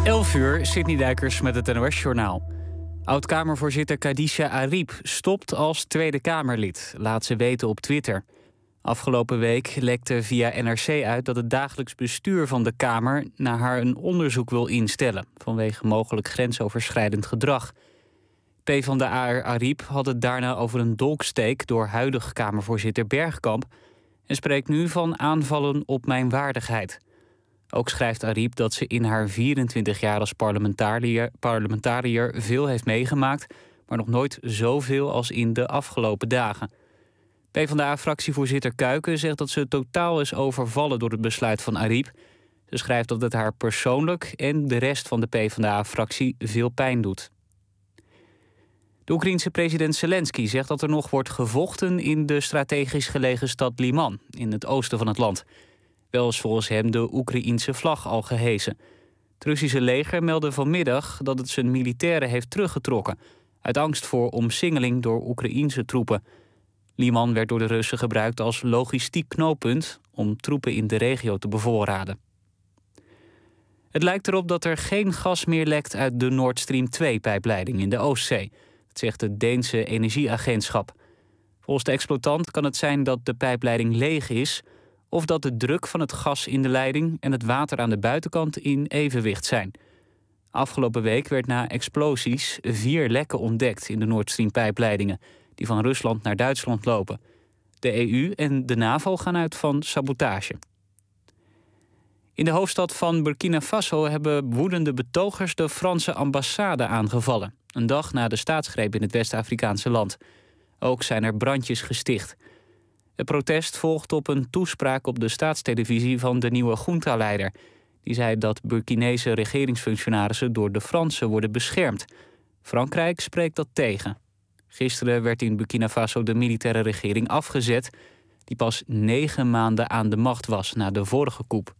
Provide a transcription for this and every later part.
11:00, Sidney Dijkers met het NOS-journaal. Oud-Kamervoorzitter Khadija Arib stopt als Tweede Kamerlid, laat ze weten op Twitter. Afgelopen week lekte via NRC uit dat het dagelijks bestuur van de Kamer naar haar een onderzoek wil instellen vanwege mogelijk grensoverschrijdend gedrag. PvdA Arib had het daarna over een dolksteek door huidig Kamervoorzitter Bergkamp en spreekt nu van aanvallen op mijn waardigheid. Ook schrijft Arib dat ze in haar 24 jaar als parlementariër veel heeft meegemaakt, maar nog nooit zoveel als in de afgelopen dagen. PvdA-fractievoorzitter Kuiken zegt dat ze totaal is overvallen door het besluit van Arib. Ze schrijft dat het haar persoonlijk en de rest van de PvdA-fractie veel pijn doet. De Oekraïense president Zelensky zegt dat er nog wordt gevochten in de strategisch gelegen stad Liman, in het oosten van het land. Wel is volgens hem de Oekraïense vlag al gehesen. Het Russische leger meldde vanmiddag dat het zijn militairen heeft teruggetrokken, uit angst voor omsingeling door Oekraïense troepen. Liman werd door de Russen gebruikt als logistiek knooppunt om troepen in de regio te bevoorraden. Het lijkt erop dat er geen gas meer lekt uit de Nord Stream 2-pijpleiding in de Oostzee. Dat zegt het Deense energieagentschap. Volgens de exploitant kan het zijn dat de pijpleiding leeg is, of dat de druk van het gas in de leiding en het water aan de buitenkant in evenwicht zijn. Afgelopen week werd na explosies 4 lekken ontdekt in de Nord Stream-pijpleidingen die van Rusland naar Duitsland lopen. De EU en de NAVO gaan uit van sabotage. In de hoofdstad van Burkina Faso hebben woedende betogers de Franse ambassade aangevallen, een dag na de staatsgreep in het West-Afrikaanse land. Ook zijn er brandjes gesticht. Het protest volgt op een toespraak op de staatstelevisie van de nieuwe junta-leider. Die zei dat Burkinese regeringsfunctionarissen door de Fransen worden beschermd. Frankrijk spreekt dat tegen. Gisteren werd in Burkina Faso de militaire regering afgezet, die pas 9 maanden aan de macht was na de vorige coup.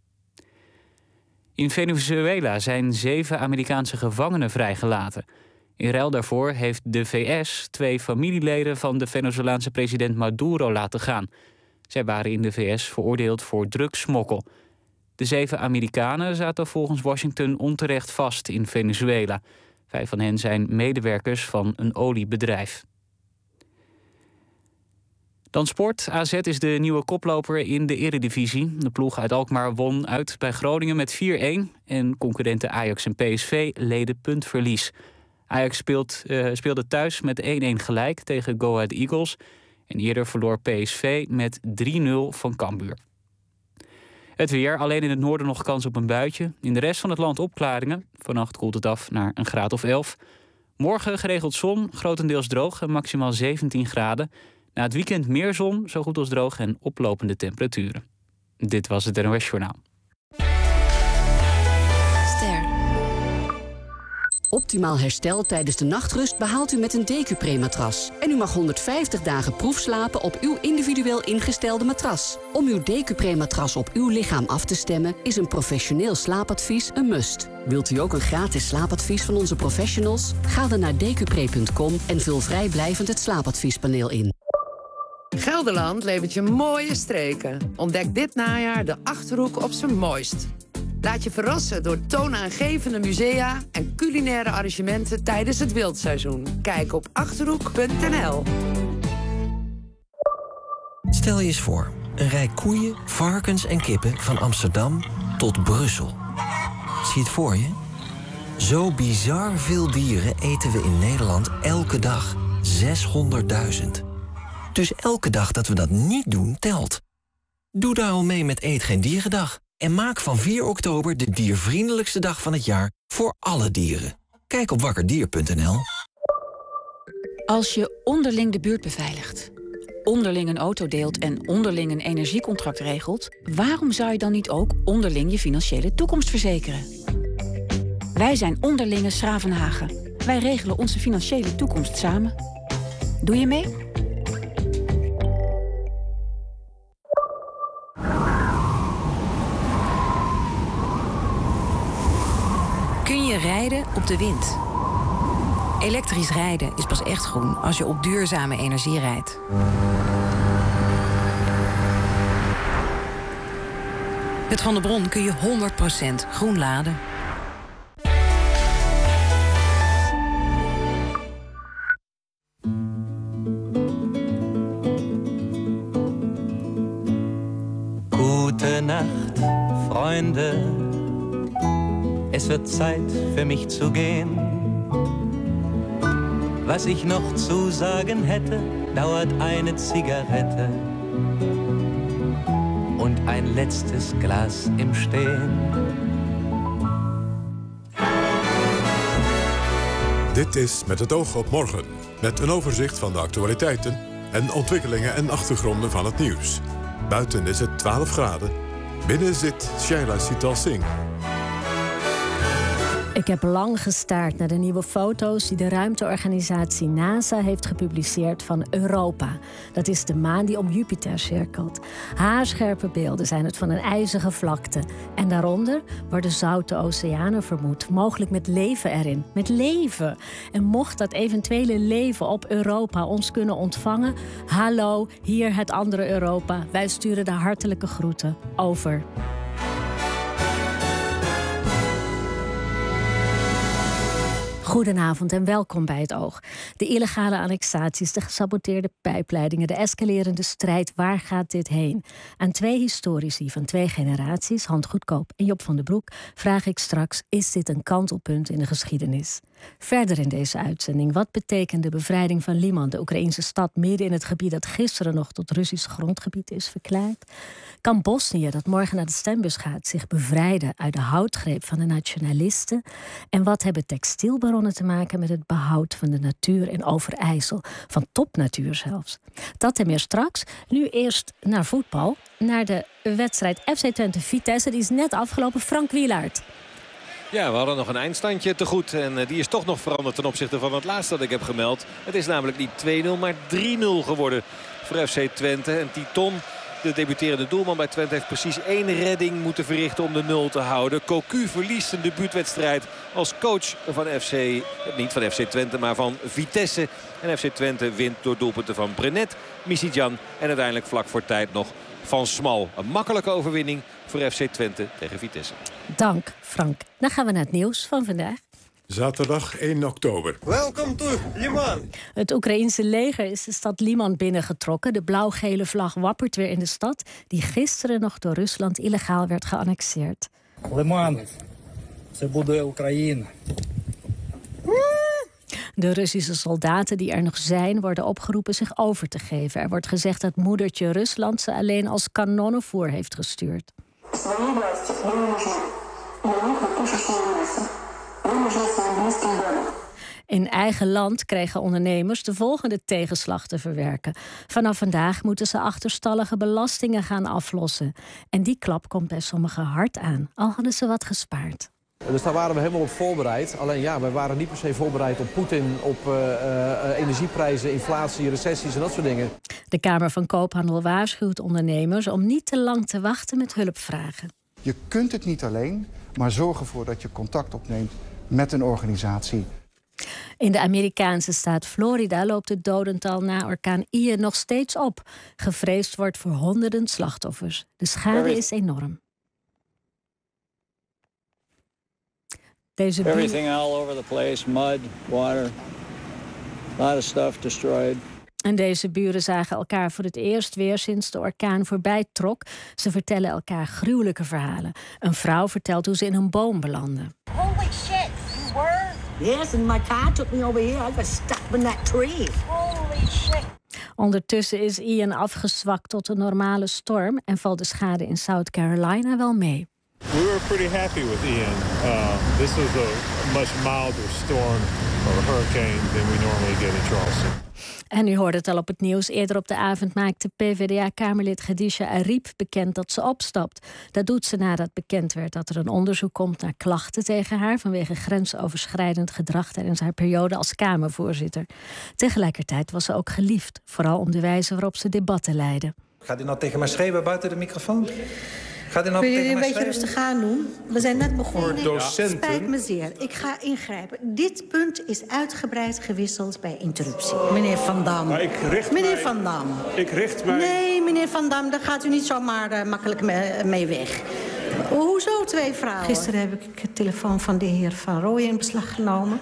In Venezuela zijn 7 Amerikaanse gevangenen vrijgelaten. In ruil daarvoor heeft de VS 2 familieleden van de Venezolaanse president Maduro laten gaan. Zij waren in de VS veroordeeld voor drugssmokkel. De 7 Amerikanen zaten volgens Washington onterecht vast in Venezuela. 5 van hen zijn medewerkers van een oliebedrijf. Dan sport. AZ is de nieuwe koploper in de Eredivisie. De ploeg uit Alkmaar won uit bij Groningen met 4-1... en concurrenten Ajax en PSV leden puntverlies. Ajax speelde thuis met 1-1 gelijk tegen Go Ahead Eagles. En eerder verloor PSV met 3-0 van Cambuur. Het weer, alleen in het noorden nog kans op een buitje. In de rest van het land opklaringen. Vannacht koelt het af naar een graad of 11. Morgen geregeld zon, grotendeels droog en maximaal 17 graden. Na het weekend meer zon, zo goed als droog en oplopende temperaturen. Dit was het NOS Journaal. Optimaal herstel tijdens de nachtrust behaalt u met een Decupré-matras. En u mag 150 dagen proefslapen op uw individueel ingestelde matras. Om uw Decupré-matras op uw lichaam af te stemmen is een professioneel slaapadvies een must. Wilt u ook een gratis slaapadvies van onze professionals? Ga dan naar decupré.com en vul vrijblijvend het slaapadviespaneel in. Gelderland levert je mooie streken. Ontdek dit najaar de Achterhoek op zijn mooist. Laat je verrassen door toonaangevende musea en culinaire arrangementen tijdens het wildseizoen. Kijk op Achterhoek.nl. Stel je eens voor, een rij koeien, varkens en kippen van Amsterdam tot Brussel. Zie je het voor je? Zo bizar veel dieren eten we in Nederland elke dag. 600.000. Dus elke dag dat we dat niet doen, telt. Doe daarom mee met Eet Geen Dierendag. En maak van 4 oktober de diervriendelijkste dag van het jaar voor alle dieren. Kijk op wakkerdier.nl. Als je onderling de buurt beveiligt, onderling een auto deelt en onderling een energiecontract regelt, waarom zou je dan niet ook onderling je financiële toekomst verzekeren? Wij zijn Onderlinge Schravenhagen. Wij regelen onze financiële toekomst samen. Doe je mee? Kun je rijden op de wind? Elektrisch rijden is pas echt groen als je op duurzame energie rijdt. Met Van der Bron kun je 100% groen laden. Es wird Zeit für mich zu gehen. Was ich noch zu sagen hätte, dauert eine Zigarette und ein letztes Glas im Stehen. Dit is Met het oog op morgen. Met een overzicht van de actualiteiten en ontwikkelingen en achtergronden van het nieuws. Buiten is het 12 graden. Binnen zit Shaila Sital Singh. Ik heb lang gestaard naar de nieuwe foto's die de ruimteorganisatie NASA heeft gepubliceerd van Europa. Dat is de maan die om Jupiter cirkelt. Haarscherpe beelden zijn het van een ijzige vlakte. En daaronder worden zoute oceanen vermoed. Mogelijk met leven erin. Met leven. En mocht dat eventuele leven op Europa ons kunnen ontvangen... hallo, hier het andere Europa. Wij sturen de hartelijke groeten. Over. Goedenavond en welkom bij Het Oog. De illegale annexaties, de gesaboteerde pijpleidingen, de escalerende strijd. Waar gaat dit heen? Aan twee historici van twee generaties, Hans Goedkoop en Job van den Broek, vraag ik straks: is dit een kantelpunt in de geschiedenis? Verder in deze uitzending: wat betekent de bevrijding van Liman, de Oekraïnse stad midden in het gebied dat gisteren nog tot Russisch grondgebied is verklaard? Kan Bosnië, dat morgen naar de stembus gaat, zich bevrijden uit de houtgreep van de nationalisten? En wat hebben textielbaronnen te maken met het behoud van de natuur in Overijssel? Van topnatuur zelfs. Dat en meer straks. Nu eerst naar voetbal. Naar de wedstrijd FC Twente Vitesse. Die is net afgelopen. Frank Wielaert. Ja, we hadden nog een eindstandje te goed. En die is toch nog veranderd ten opzichte van het laatste dat ik heb gemeld. Het is namelijk niet 2-0, maar 3-0 geworden voor FC Twente. En Titon, de debuterende doelman bij Twente, heeft precies 1 redding moeten verrichten om de 0 te houden. Cocu verliest een debuutwedstrijd als coach van niet van FC Twente, maar van Vitesse. En FC Twente wint door doelpunten van Brenet, Missidjan en uiteindelijk vlak voor tijd nog van Smal. Een makkelijke overwinning voor FC Twente tegen Vitesse. Dank, Frank. Dan gaan we naar het nieuws van vandaag. Zaterdag 1 oktober. Welcome to Liman. Het Oekraïense leger is de stad Liman binnengetrokken. De blauw-gele vlag wappert weer in de stad, die gisteren nog door Rusland illegaal werd geannexeerd. Liman, це буде Україна. De Russische soldaten die er nog zijn worden opgeroepen zich over te geven. Er wordt gezegd dat moedertje Rusland ze alleen als kanonnenvoer heeft gestuurd. In eigen land kregen ondernemers de volgende tegenslag te verwerken. Vanaf vandaag moeten ze achterstallige belastingen gaan aflossen. En die klap komt bij sommigen hard aan, al hadden ze wat gespaard. Dus daar waren we helemaal op voorbereid. Alleen ja, wij waren niet per se voorbereid op Poetin, op energieprijzen, inflatie, recessies en dat soort dingen. De Kamer van Koophandel waarschuwt ondernemers om niet te lang te wachten met hulpvragen. Je kunt het niet alleen, maar zorg ervoor dat je contact opneemt met een organisatie. In de Amerikaanse staat Florida loopt het dodental na orkaan Ian nog steeds op. Gevreesd wordt voor honderden slachtoffers. De schade is enorm. Everything all over the place, mud, water, a lot of stuff destroyed. En deze buren zagen elkaar voor het eerst weer sinds de orkaan voorbij trok. Ze vertellen elkaar gruwelijke verhalen. Een vrouw vertelt hoe ze in een boom belandde. Holy shit, you were? Yes, and my car took me over here. I got stuck in that tree. Holy shit. Ondertussen is Ian afgezwakt tot een normale storm en valt de schade in South Carolina wel mee. We were pretty happy with Ian. This was a much milder storm or hurricane than we normally get in Charleston. En u hoorde het al op het nieuws. Eerder op de avond maakte PvdA-kamerlid Khadija Arif bekend dat ze opstapt. Dat doet ze nadat bekend werd dat er een onderzoek komt naar klachten tegen haar vanwege grensoverschrijdend gedrag tijdens haar periode als Kamervoorzitter. Tegelijkertijd was ze ook geliefd, vooral om de wijze waarop ze debatten leidde. Gaat u nou tegen mij schreeuwen buiten de microfoon? Kun je een beetje rustig aan doen? We zijn net begonnen. Voor docenten. Spijt me zeer. Ik ga ingrijpen. Dit punt is uitgebreid gewisseld bij interruptie. Meneer Van Dam. Maar meneer Van Dam. Ik richt mij... Nee, meneer Van Dam, daar gaat u niet zomaar makkelijk mee weg. Hoezo 2 vrouwen? Gisteren heb ik de telefoon van de heer Van Rooyen in beslag genomen.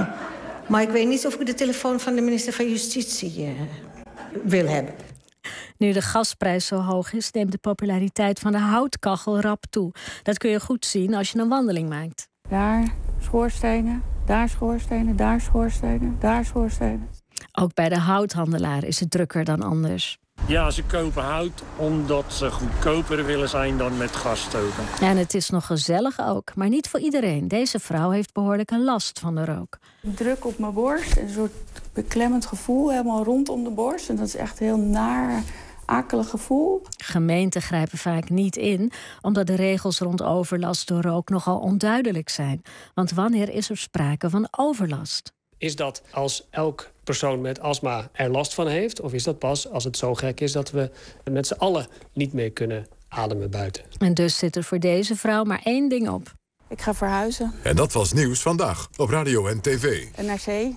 Maar ik weet niet of ik de telefoon van de minister van Justitie wil hebben. Nu de gasprijs zo hoog is, neemt de populariteit van de houtkachel rap toe. Dat kun je goed zien als je een wandeling maakt. Daar schoorstenen, daar schoorstenen, daar schoorstenen, daar schoorstenen. Ook bij de houthandelaar is het drukker dan anders. Ja, ze kopen hout omdat ze goedkoper willen zijn dan met gas stoken. En het is nog gezellig ook, maar niet voor iedereen. Deze vrouw heeft behoorlijke last van de rook. Druk op mijn borst, een soort beklemmend gevoel helemaal rondom de borst. En dat is echt een heel naar, akelig gevoel. Gemeenten grijpen vaak niet in, omdat de regels rond overlast door rook nogal onduidelijk zijn. Want wanneer is er sprake van overlast? Is dat als elk persoon met astma er last van heeft? Of is dat pas als het zo gek is dat we met z'n allen niet meer kunnen ademen buiten? En dus zit er voor deze vrouw maar één ding op. Ik ga verhuizen. En dat was Nieuws Vandaag op Radio en TV. NRC.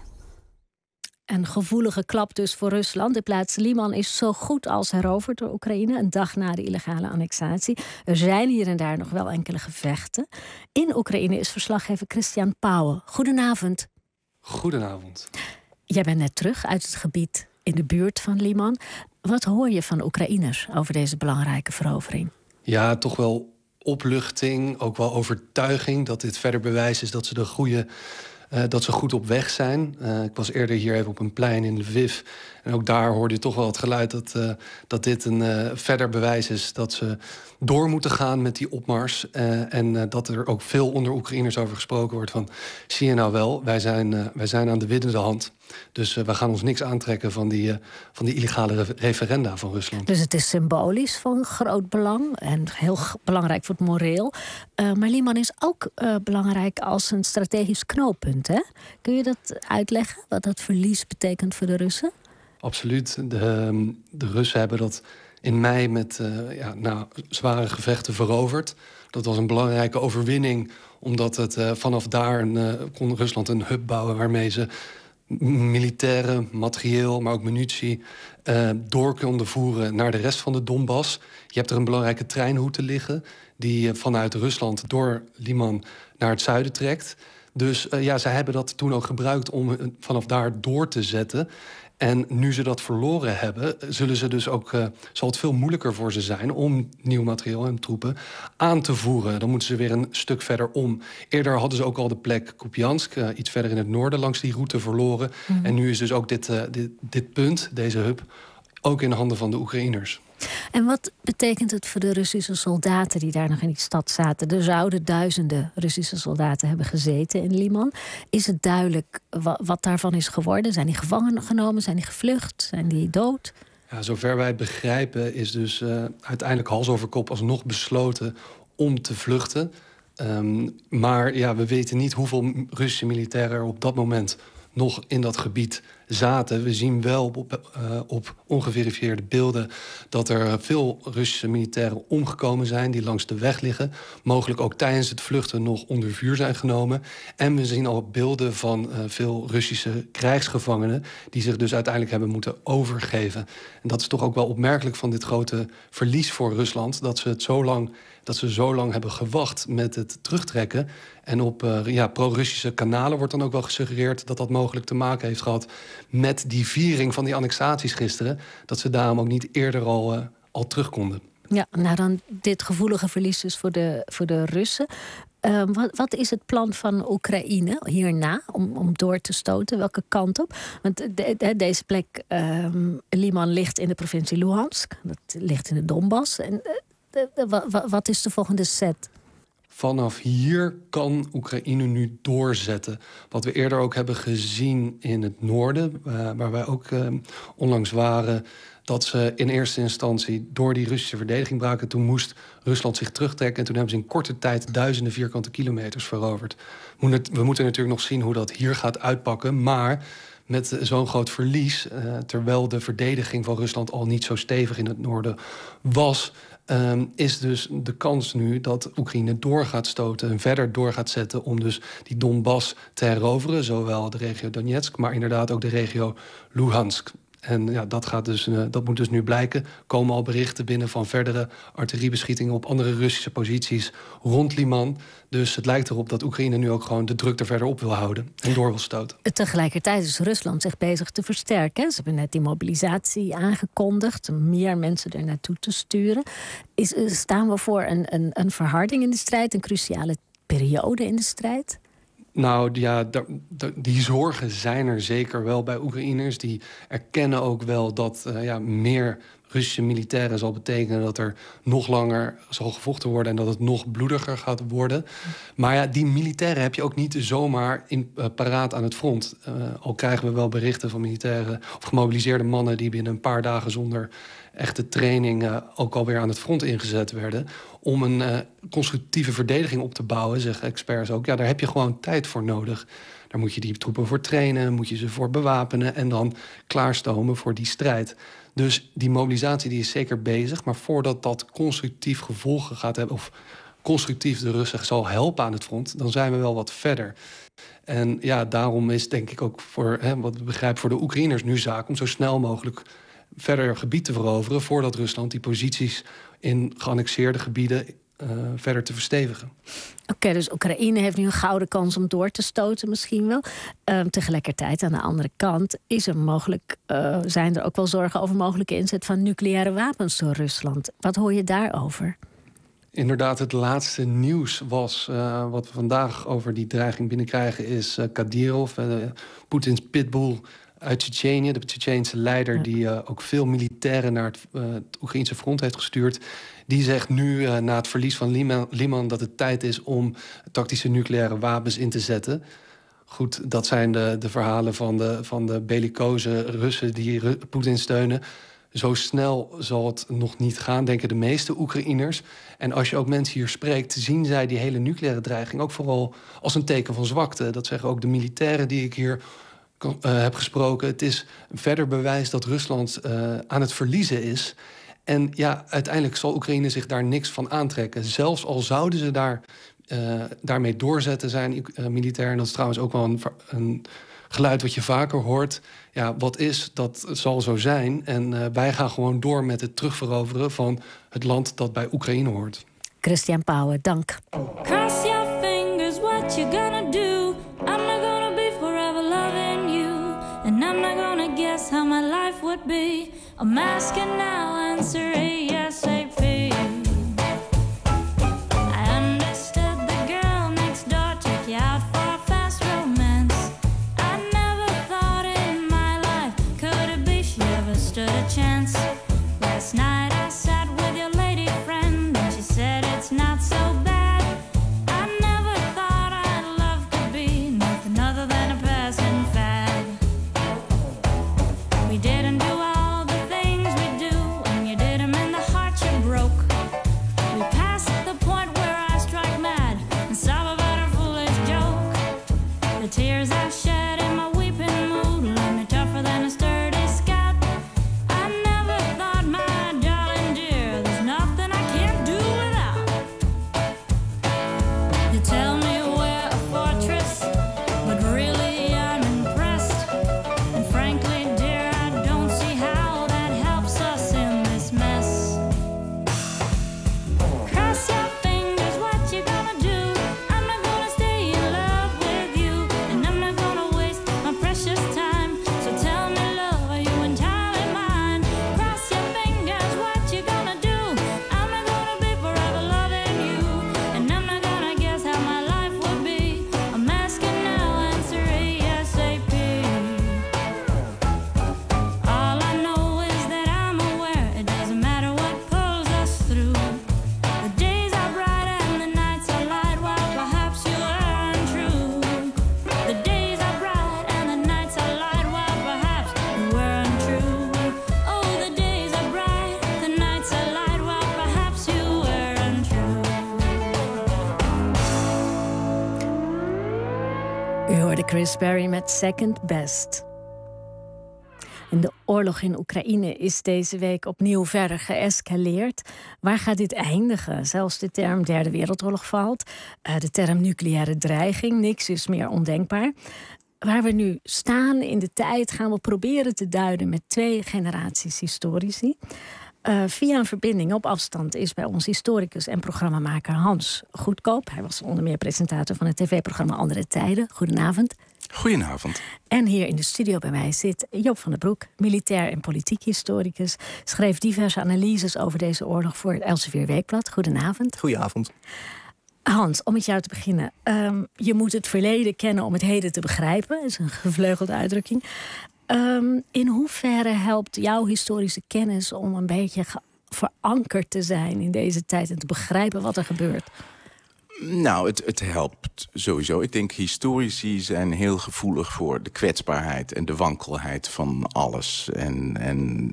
Een gevoelige klap dus voor Rusland. De plaats Liman is zo goed als heroverd door Oekraïne, een dag na de illegale annexatie. Er zijn hier en daar nog wel enkele gevechten. In Oekraïne is verslaggever Christian Pauwen. Goedenavond. Goedenavond. Jij bent net terug uit het gebied in de buurt van Liman. Wat hoor je van Oekraïners over deze belangrijke verovering? Ja, toch wel opluchting, ook wel overtuiging dat dit verder bewijs is dat ze dat ze goed op weg zijn. Ik was eerder hier even op een plein in Lviv. En ook daar hoorde je toch wel het geluid dat dit een verder bewijs is dat ze door moeten gaan met die opmars. En dat er ook veel onder Oekraïners over gesproken wordt van, zie je nou wel, wij zijn aan de winnende hand. Dus we gaan ons niks aantrekken van die illegale referenda van Rusland. Dus het is symbolisch van groot belang en heel belangrijk voor het moreel. Maar Liman is ook belangrijk als een strategisch knooppunt, hè? Kun je dat uitleggen, wat dat verlies betekent voor de Russen? Absoluut. De Russen hebben dat in mei met zware gevechten veroverd. Dat was een belangrijke overwinning, omdat het vanaf daar kon Rusland een hub bouwen waarmee ze militaire materieel, maar ook munitie door konden voeren naar de rest van de Donbass. Je hebt er een belangrijke treinroute liggen die vanuit Rusland door Liman naar het zuiden trekt. Dus zij hebben dat toen ook gebruikt om vanaf daar door te zetten. En nu ze dat verloren hebben, zal het veel moeilijker voor ze zijn om nieuw materiaal en troepen aan te voeren. Dan moeten ze weer een stuk verder om. Eerder hadden ze ook al de plek Kupiansk, iets verder in het noorden, langs die route verloren. Mm-hmm. En nu is dus ook dit punt, deze hub, ook in de handen van de Oekraïners. En wat betekent het voor de Russische soldaten die daar nog in die stad zaten? Er zouden duizenden Russische soldaten hebben gezeten in Liman. Is het duidelijk wat daarvan is geworden? Zijn die gevangen genomen? Zijn die gevlucht? Zijn die dood? Ja, zover wij het begrijpen is dus uiteindelijk hals over kop alsnog besloten om te vluchten. Maar we weten niet hoeveel Russische militairen er op dat moment nog in dat gebied zaten. We zien wel op ongeverifieerde beelden dat er veel Russische militairen omgekomen zijn die langs de weg liggen. Mogelijk ook tijdens het vluchten nog onder vuur zijn genomen. En we zien al beelden van veel Russische krijgsgevangenen die zich dus uiteindelijk hebben moeten overgeven. En dat is toch ook wel opmerkelijk van dit grote verlies voor Rusland, dat ze zo lang hebben gewacht met het terugtrekken. En op pro-Russische kanalen wordt dan ook wel gesuggereerd dat dat mogelijk te maken heeft gehad met die viering van die annexaties gisteren. Dat ze daarom ook niet eerder al terug konden. Ja, nou dan dit gevoelige verlies dus voor de Russen. Wat is het plan van Oekraïne hierna om door te stoten? Welke kant op? Want deze plek, Liman, ligt in de provincie Luhansk. Dat ligt in de Donbass. En wat is de volgende set? Vanaf hier kan Oekraïne nu doorzetten. Wat we eerder ook hebben gezien in het noorden, waar wij ook onlangs waren, dat ze in eerste instantie door die Russische verdediging braken. Toen moest Rusland zich terugtrekken en toen hebben ze in korte tijd duizenden vierkante kilometers veroverd. We moeten natuurlijk nog zien hoe dat hier gaat uitpakken, maar met zo'n groot verlies, terwijl de verdediging van Rusland al niet zo stevig in het noorden was, is dus de kans nu dat Oekraïne door gaat stoten en verder door gaat zetten om dus die Donbass te heroveren. Zowel de regio Donetsk, maar inderdaad ook de regio Luhansk. En ja, dat moet dus nu blijken. Komen al berichten binnen van verdere artilleriebeschietingen op andere Russische posities rond Liman. Dus het lijkt erop dat Oekraïne nu ook gewoon de druk er verder op wil houden en door wil stoten. Tegelijkertijd is Rusland zich bezig te versterken. Ze hebben net die mobilisatie aangekondigd, meer mensen er naartoe te sturen. Staan we voor een verharding in de strijd, een cruciale periode in de strijd? Nou ja, die zorgen zijn er zeker wel bij Oekraïners. Die erkennen ook wel dat meer Russische militairen zal betekenen dat er nog langer zal gevochten worden en dat het nog bloediger gaat worden. Maar ja, die militairen heb je ook niet zomaar paraat aan het front. Al krijgen we wel berichten van militairen of gemobiliseerde mannen die binnen een paar dagen zonder echte training ook alweer aan het front ingezet werden. Om een constructieve verdediging op te bouwen, zeggen experts ook. Ja, daar heb je gewoon tijd voor nodig. Daar moet je die troepen voor trainen, moet je ze voor bewapenen en dan klaarstomen voor die strijd. Dus die mobilisatie die is zeker bezig, maar voordat dat constructief gevolgen gaat hebben, of constructief de Russen zal helpen aan het front, dan zijn we wel wat verder. En ja, daarom is denk ik ook wat we begrijpen voor de Oekraïners nu zaak om zo snel mogelijk verder gebied te veroveren voordat Rusland die posities in geannexeerde gebieden verder te verstevigen. Oké, dus Oekraïne heeft nu een gouden kans om door te stoten misschien wel. Tegelijkertijd, aan de andere kant, zijn er ook wel zorgen over mogelijke inzet van nucleaire wapens door Rusland. Wat hoor je daarover? Inderdaad, het laatste nieuws was, wat we vandaag over die dreiging binnenkrijgen, is Kadyrov, Poetins pitbull uit Tsjetsjenië, de Tsjetsjeense leider die ook veel militairen naar het Oekraïnse front heeft gestuurd. Die zegt nu na het verlies van Liman dat het tijd is om tactische nucleaire wapens in te zetten. Goed, dat zijn de verhalen van de bellicoze Russen die Poetin steunen. Zo snel zal het nog niet gaan, denken de meeste Oekraïners. En als je ook mensen hier spreekt, zien zij die hele nucleaire dreiging ook vooral als een teken van zwakte. Dat zeggen ook de militairen die ik hier heb gesproken. Het is verder bewijs dat Rusland aan het verliezen is. En ja, uiteindelijk zal Oekraïne zich daar niks van aantrekken. Zelfs al zouden ze daarmee doorzetten zijn militair. En dat is trouwens ook wel een geluid wat je vaker hoort. Ja, wat is, dat zal zo zijn. En wij gaan gewoon door met het terugveroveren van het land dat bij Oekraïne hoort. Christian Pauwen, dank. Cross your fingers, what you gonna do? I'm not gonna be forever loving you. And I'm not gonna guess how my life would be. I'm asking now, answer ASAP. I understood the girl next door took you out for a fast romance. I never thought in my life could it be she ever stood a chance. Last night I sat with your lady friend and she said it's not so bad. I never thought I'd love could be nothing other than a passing fad. We didn't do all the things we do, and you did them in the heart you broke. We passed the point where I strike mad and sob about our foolish joke. The tears I shed in my weeping mood left me tougher than a sturdy scat. I never thought, my darling dear, there's nothing I can't do without. You tell me we're a fortress, but really I'm impressed. And frankly, dear, I don't see how that helps us in this mess. Cross your fingers, what you gonna do? I'm not gonna stay in love with you, and I'm not gonna waste my precious time. So tell me, love, are you entirely mine? Cross your fingers, what you gonna do? I'm not gonna be forever loving you, and I'm not gonna guess how my life would be. I'm asking now, answer ASAP. All I know is that I'm aware it doesn't matter what pulls us through. The days are bright and the nights are light, while perhaps you are untrue. The days are bright and the nights are light, while perhaps you were untrue. Oh, the days are bright, the nights are light, while perhaps you were untrue. U hoorde Chris Berry met Second Best. En de oorlog in Oekraïne is deze week opnieuw verder geëscaleerd. Waar gaat dit eindigen? Zelfs de term Derde Wereldoorlog valt. De term nucleaire dreiging, niks is meer ondenkbaar. waar we nu staan in de tijd gaan we proberen te duiden met 2 generaties historici. Via een verbinding op afstand is bij ons historicus en programmamaker Hans Goedkoop. Hij was onder meer presentator van het tv-programma Andere Tijden. Goedenavond. Goedenavond. En hier in de studio bij mij zit Joop van den Broek, militair en politiek historicus. Schreef diverse analyses over deze oorlog voor het Elsevier Weekblad. Goedenavond. Goedenavond. Hans, om met jou te beginnen. Je moet het verleden kennen om het heden te begrijpen. Dat is een gevleugelde uitdrukking. In hoeverre helpt jouw historische kennis om een beetje verankerd te zijn in deze tijd en te begrijpen wat er gebeurt? Nou, het helpt sowieso. Ik denk historici zijn heel gevoelig voor de kwetsbaarheid en de wankelheid van alles. En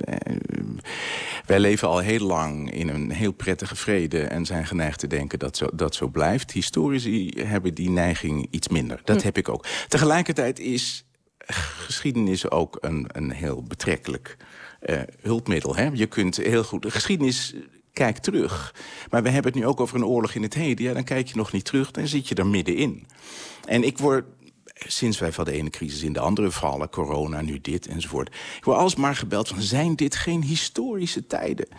wij leven al heel lang in een heel prettige vrede en zijn geneigd te denken dat dat zo blijft. Historici hebben die neiging iets minder. Dat heb ik ook. Tegelijkertijd is geschiedenis ook een heel betrekkelijk hulpmiddel. Hè? Je kunt heel goed... De geschiedenis kijkt terug. Maar we hebben het nu ook over een oorlog in het heden. Ja, dan kijk je nog niet terug, dan zit je er middenin. En ik word, sinds wij van de ene crisis in de andere vallen, corona, nu dit enzovoort, ik word alsmaar gebeld van, zijn dit geen historische tijden?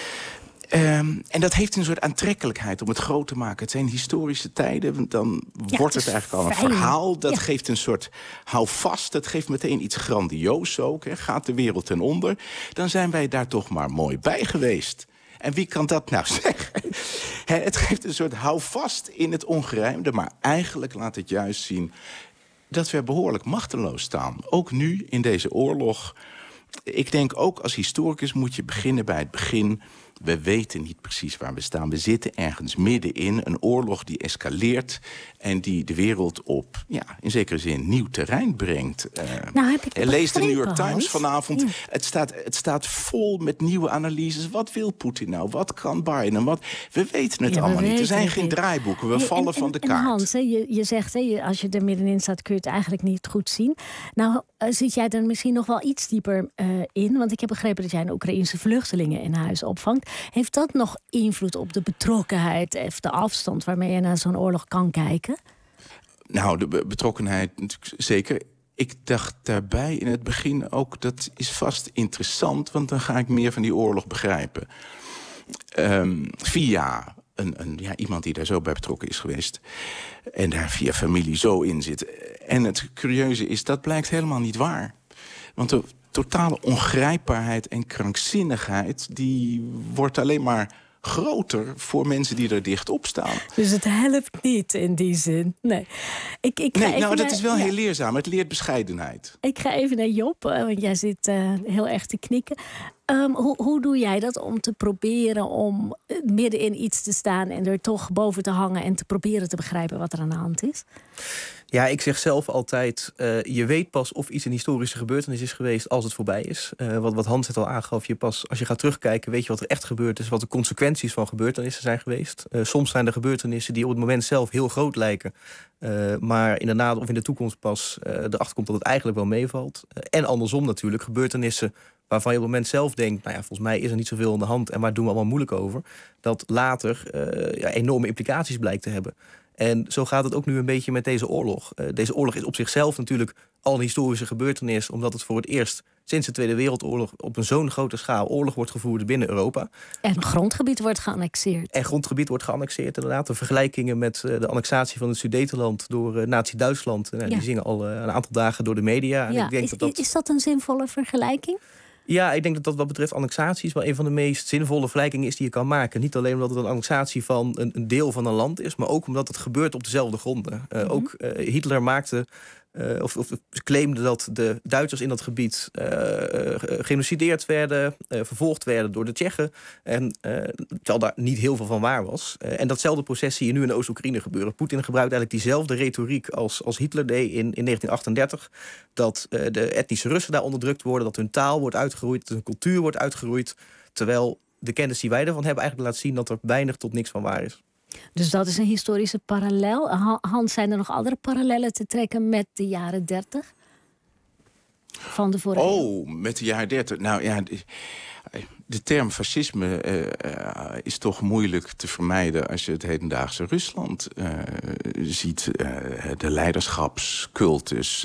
En dat heeft een soort aantrekkelijkheid om het groot te maken. Het zijn historische tijden, want dan wordt het eigenlijk al een verhaal. Dat geeft een soort houvast, dat geeft meteen iets grandioos ook. Hè. Gaat de wereld ten onder, dan zijn wij daar toch maar mooi bij geweest. En wie kan dat nou zeggen? Het geeft een soort houvast in het ongerijmde, maar eigenlijk laat het juist zien dat we behoorlijk machteloos staan. Ook nu in deze oorlog. Ik denk ook als historicus moet je beginnen bij het begin. We weten niet precies waar we staan. We zitten ergens middenin een oorlog die escaleert en die de wereld op, in zekere zin, nieuw terrein brengt. Lees de New York Times vanavond. Ja. Het staat vol met nieuwe analyses. Wat wil Poetin nou? Wat kan Biden? We weten het allemaal niet. Er zijn geen draaiboeken. We vallen van de kaart. Hans, je zegt, als je er middenin staat, kun je het eigenlijk niet goed zien. Nou, zit jij er misschien nog wel iets dieper in? Want ik heb begrepen dat jij een Oekraïense vluchtelingen in huis opvangt. Heeft dat nog invloed op de betrokkenheid of de afstand waarmee je naar zo'n oorlog kan kijken? Nou, de betrokkenheid natuurlijk zeker. Ik dacht daarbij in het begin ook, dat is vast interessant, want dan ga ik meer van die oorlog begrijpen. Via iemand die daar zo bij betrokken is geweest en daar via familie zo in zit. En het curieuze is, dat blijkt helemaal niet waar. Want de totale ongrijpbaarheid en krankzinnigheid, die wordt alleen maar groter voor mensen die er dicht op staan. Dus het helpt niet in die zin. Nee. Dat is wel heel leerzaam. Het leert bescheidenheid. Ik ga even naar Job, want jij zit heel erg te knikken. Hoe doe jij dat om te proberen om midden in iets te staan en er toch boven te hangen en te proberen te begrijpen wat er aan de hand is? Ja, ik zeg zelf altijd, je weet pas of iets een historische gebeurtenis is geweest als het voorbij is. Wat Hans het al aangaf, als je gaat terugkijken, weet je wat er echt gebeurd is, wat de consequenties van gebeurtenissen zijn geweest. Soms zijn er gebeurtenissen die op het moment zelf heel groot lijken, maar inderdaad of in de toekomst pas erachter komt dat het eigenlijk wel meevalt. En andersom natuurlijk, gebeurtenissen waarvan je op het moment zelf denkt, volgens mij is er niet zoveel aan de hand en waar doen we allemaal moeilijk over, dat later enorme implicaties blijkt te hebben. En zo gaat het ook nu een beetje met deze oorlog. Deze oorlog is op zichzelf natuurlijk al een historische gebeurtenis, omdat het voor het eerst sinds de Tweede Wereldoorlog op een zo'n grote schaal oorlog wordt gevoerd binnen Europa. En grondgebied wordt geannexeerd. Inderdaad. De vergelijkingen met de annexatie van het Sudetenland door Nazi-Duitsland, die zingen al een aantal dagen door de media. En ik denk is dat een zinvolle vergelijking? Ja, ik denk dat wat betreft annexaties wel een van de meest zinvolle vergelijkingen is die je kan maken. Niet alleen omdat het een annexatie van een deel van een land is, maar ook omdat het gebeurt op dezelfde gronden. Ook Hitler maakte of claimde dat de Duitsers in dat gebied genocideerd werden, vervolgd werden door de Tsjechen. En terwijl daar niet heel veel van waar was. En datzelfde proces zie je nu in Oost-Oekraïne gebeuren. Poetin gebruikt eigenlijk diezelfde retoriek als Hitler deed in 1938. Dat de etnische Russen daar onderdrukt worden, dat hun taal wordt uitgeroeid, dat hun cultuur wordt uitgeroeid. Terwijl de kennis die wij ervan hebben eigenlijk laat zien dat er weinig tot niks van waar is. Dus dat is een historische parallel. Hans, zijn er nog andere parallellen te trekken met de jaren 30? Van de vorige eeuw? Met de jaren 30. Nou ja, De term fascisme is toch moeilijk te vermijden als je het hedendaagse Rusland ziet. De leiderschapscultus,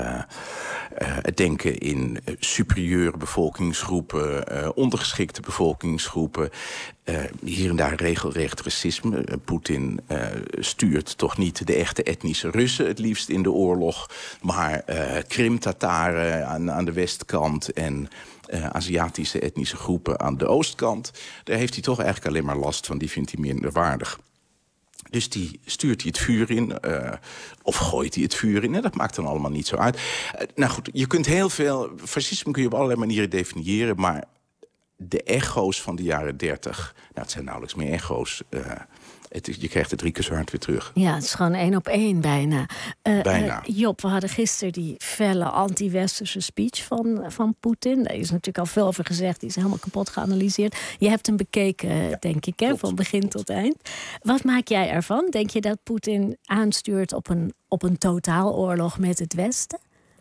het denken in superieure bevolkingsgroepen, ondergeschikte bevolkingsgroepen. Hier en daar regelrecht racisme. Poetin stuurt toch niet de echte etnische Russen het liefst in de oorlog, maar Krim-Tataren aan de westkant en Aziatische etnische groepen aan de oostkant. Daar heeft hij toch eigenlijk alleen maar last van. Die vindt hij minder waardig. Dus die stuurt hij het vuur in, of gooit hij het vuur in. Dat maakt dan allemaal niet zo uit. Nou goed, je kunt heel veel... Fascisme kun je op allerlei manieren definiëren, maar de echo's van de jaren 30... Nou, het zijn nauwelijks meer echo's. Je krijgt het 3 keer zo hard weer terug. Ja, het is gewoon 1 op 1 bijna. Bijna. Job, we hadden gisteren die felle anti-westerse speech van Poetin. Daar is natuurlijk al veel over gezegd. Die is helemaal kapot geanalyseerd. Je hebt hem bekeken, denk ik, hè, van begin tot eind. Wat maak jij ervan? Denk je dat Poetin aanstuurt op een totaaloorlog met het Westen?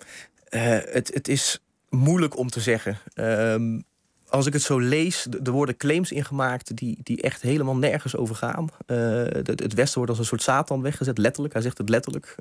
Het is moeilijk om te zeggen. Als ik het zo lees, er worden claims ingemaakt die echt helemaal nergens over gaan. Het Westen wordt als een soort Satan weggezet, letterlijk. Hij zegt het letterlijk.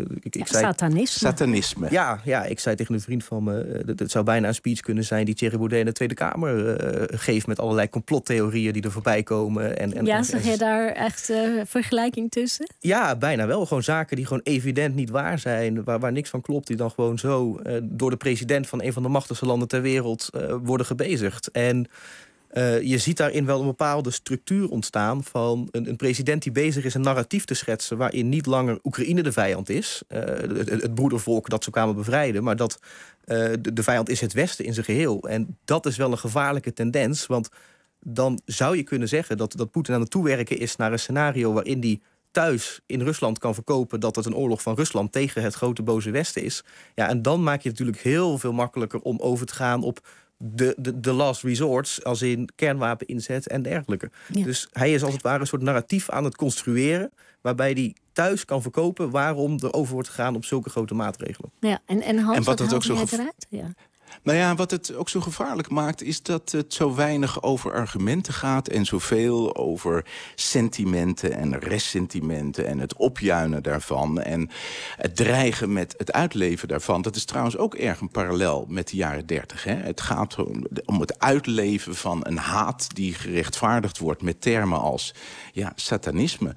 Satanisme. Ja, ik zei tegen een vriend van me, het zou bijna een speech kunnen zijn die Thierry Baudet in de Tweede Kamer geeft met allerlei complottheorieën die er voorbij komen. Zeg je daar echt vergelijking tussen? Ja, bijna wel. Gewoon zaken die gewoon evident niet waar zijn, waar niks van klopt, die dan gewoon zo door de president van een van de machtigste landen ter wereld worden gebezigd. En je ziet daarin wel een bepaalde structuur ontstaan van een president die bezig is een narratief te schetsen waarin niet langer Oekraïne de vijand is, het broedervolk dat ze kwamen bevrijden, maar dat de vijand is het Westen in zijn geheel. En dat is wel een gevaarlijke tendens, want dan zou je kunnen zeggen dat Poetin aan het toewerken is naar een scenario waarin die thuis in Rusland kan verkopen dat het een oorlog van Rusland tegen het grote boze Westen is. Ja, en dan maak je het natuurlijk heel veel makkelijker om over te gaan op de last resorts, als in kernwapen inzet en dergelijke. Ja. Dus hij is als het ware een soort narratief aan het construeren, waarbij hij thuis kan verkopen waarom er over wordt gegaan op zulke grote maatregelen. Ja, en Hans, en wat het ook zo eruit? Ja. Nou ja, wat het ook zo gevaarlijk maakt, is dat het zo weinig over argumenten gaat en zoveel over sentimenten en ressentimenten en het opjuinen daarvan en het dreigen met het uitleven daarvan. Dat is trouwens ook erg een parallel met de jaren 30. Hè? Het gaat om het uitleven van een haat die gerechtvaardigd wordt met termen als satanisme,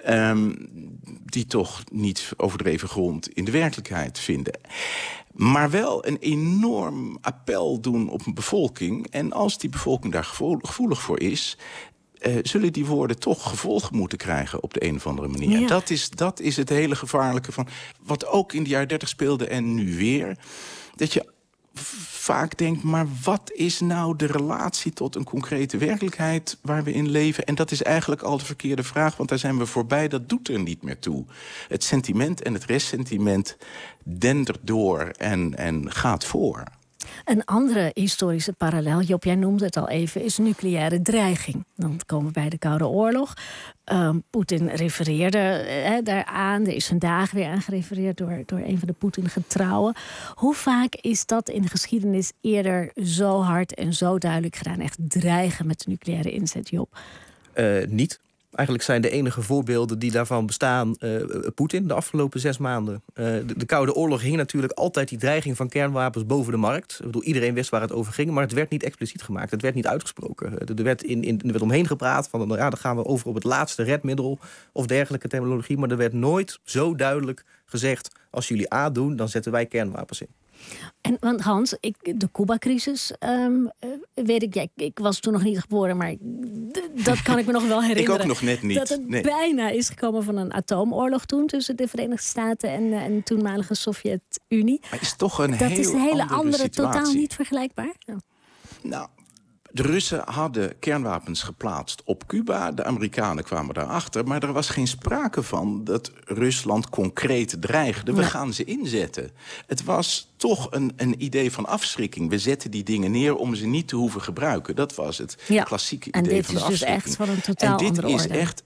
die toch niet overdreven grond in de werkelijkheid vinden. Maar wel een enorm appel doen op een bevolking. En als die bevolking daar gevoelig voor is, zullen die woorden toch gevolgen moeten krijgen op de een of andere manier. Ja. Dat is het hele gevaarlijke van wat ook in de jaren 30 speelde en nu weer. Dat je vaak denkt, maar wat is nou de relatie tot een concrete werkelijkheid waar we in leven? En dat is eigenlijk al de verkeerde vraag, want daar zijn we voorbij. Dat doet er niet meer toe. Het sentiment en het restsentiment dendert door en gaat voor. Een andere historische parallel, Job, jij noemde het al even, is nucleaire dreiging. Dan komen we bij de Koude Oorlog. Poetin refereerde daaraan. Er is vandaag weer aan gerefereerd door een van de Poetin-getrouwen. Hoe vaak is dat in de geschiedenis eerder zo hard en zo duidelijk gedaan? Echt dreigen met de nucleaire inzet, Job? Niet. Eigenlijk zijn de enige voorbeelden die daarvan bestaan Poetin de afgelopen 6 maanden. De Koude Oorlog hing natuurlijk altijd die dreiging van kernwapens boven de markt. Ik bedoel, iedereen wist waar het over ging, maar het werd niet expliciet gemaakt. Het werd niet uitgesproken. Er werd omheen gepraat van, dan gaan we over op het laatste redmiddel of dergelijke terminologie. Maar er werd nooit zo duidelijk gezegd, als jullie A doen, dan zetten wij kernwapens in. Want Hans, de Cuba-crisis, weet ik was toen nog niet geboren, maar dat kan ik me nog wel herinneren. Ik ook nog net niet. Dat het bijna is gekomen van een atoomoorlog toen tussen de Verenigde Staten en de toenmalige Sovjet-Unie. Maar is toch een dat is een hele andere situatie. Totaal niet vergelijkbaar? Ja. Nou, de Russen hadden kernwapens geplaatst op Cuba. De Amerikanen kwamen daarachter. Maar er was geen sprake van dat Rusland concreet dreigde. We gaan ze inzetten. Het was toch een idee van afschrikking. We zetten die dingen neer om ze niet te hoeven gebruiken. Dat was het klassieke idee van de afschrikking. En dit is dus echt van een totaal andere orde. En dit is echt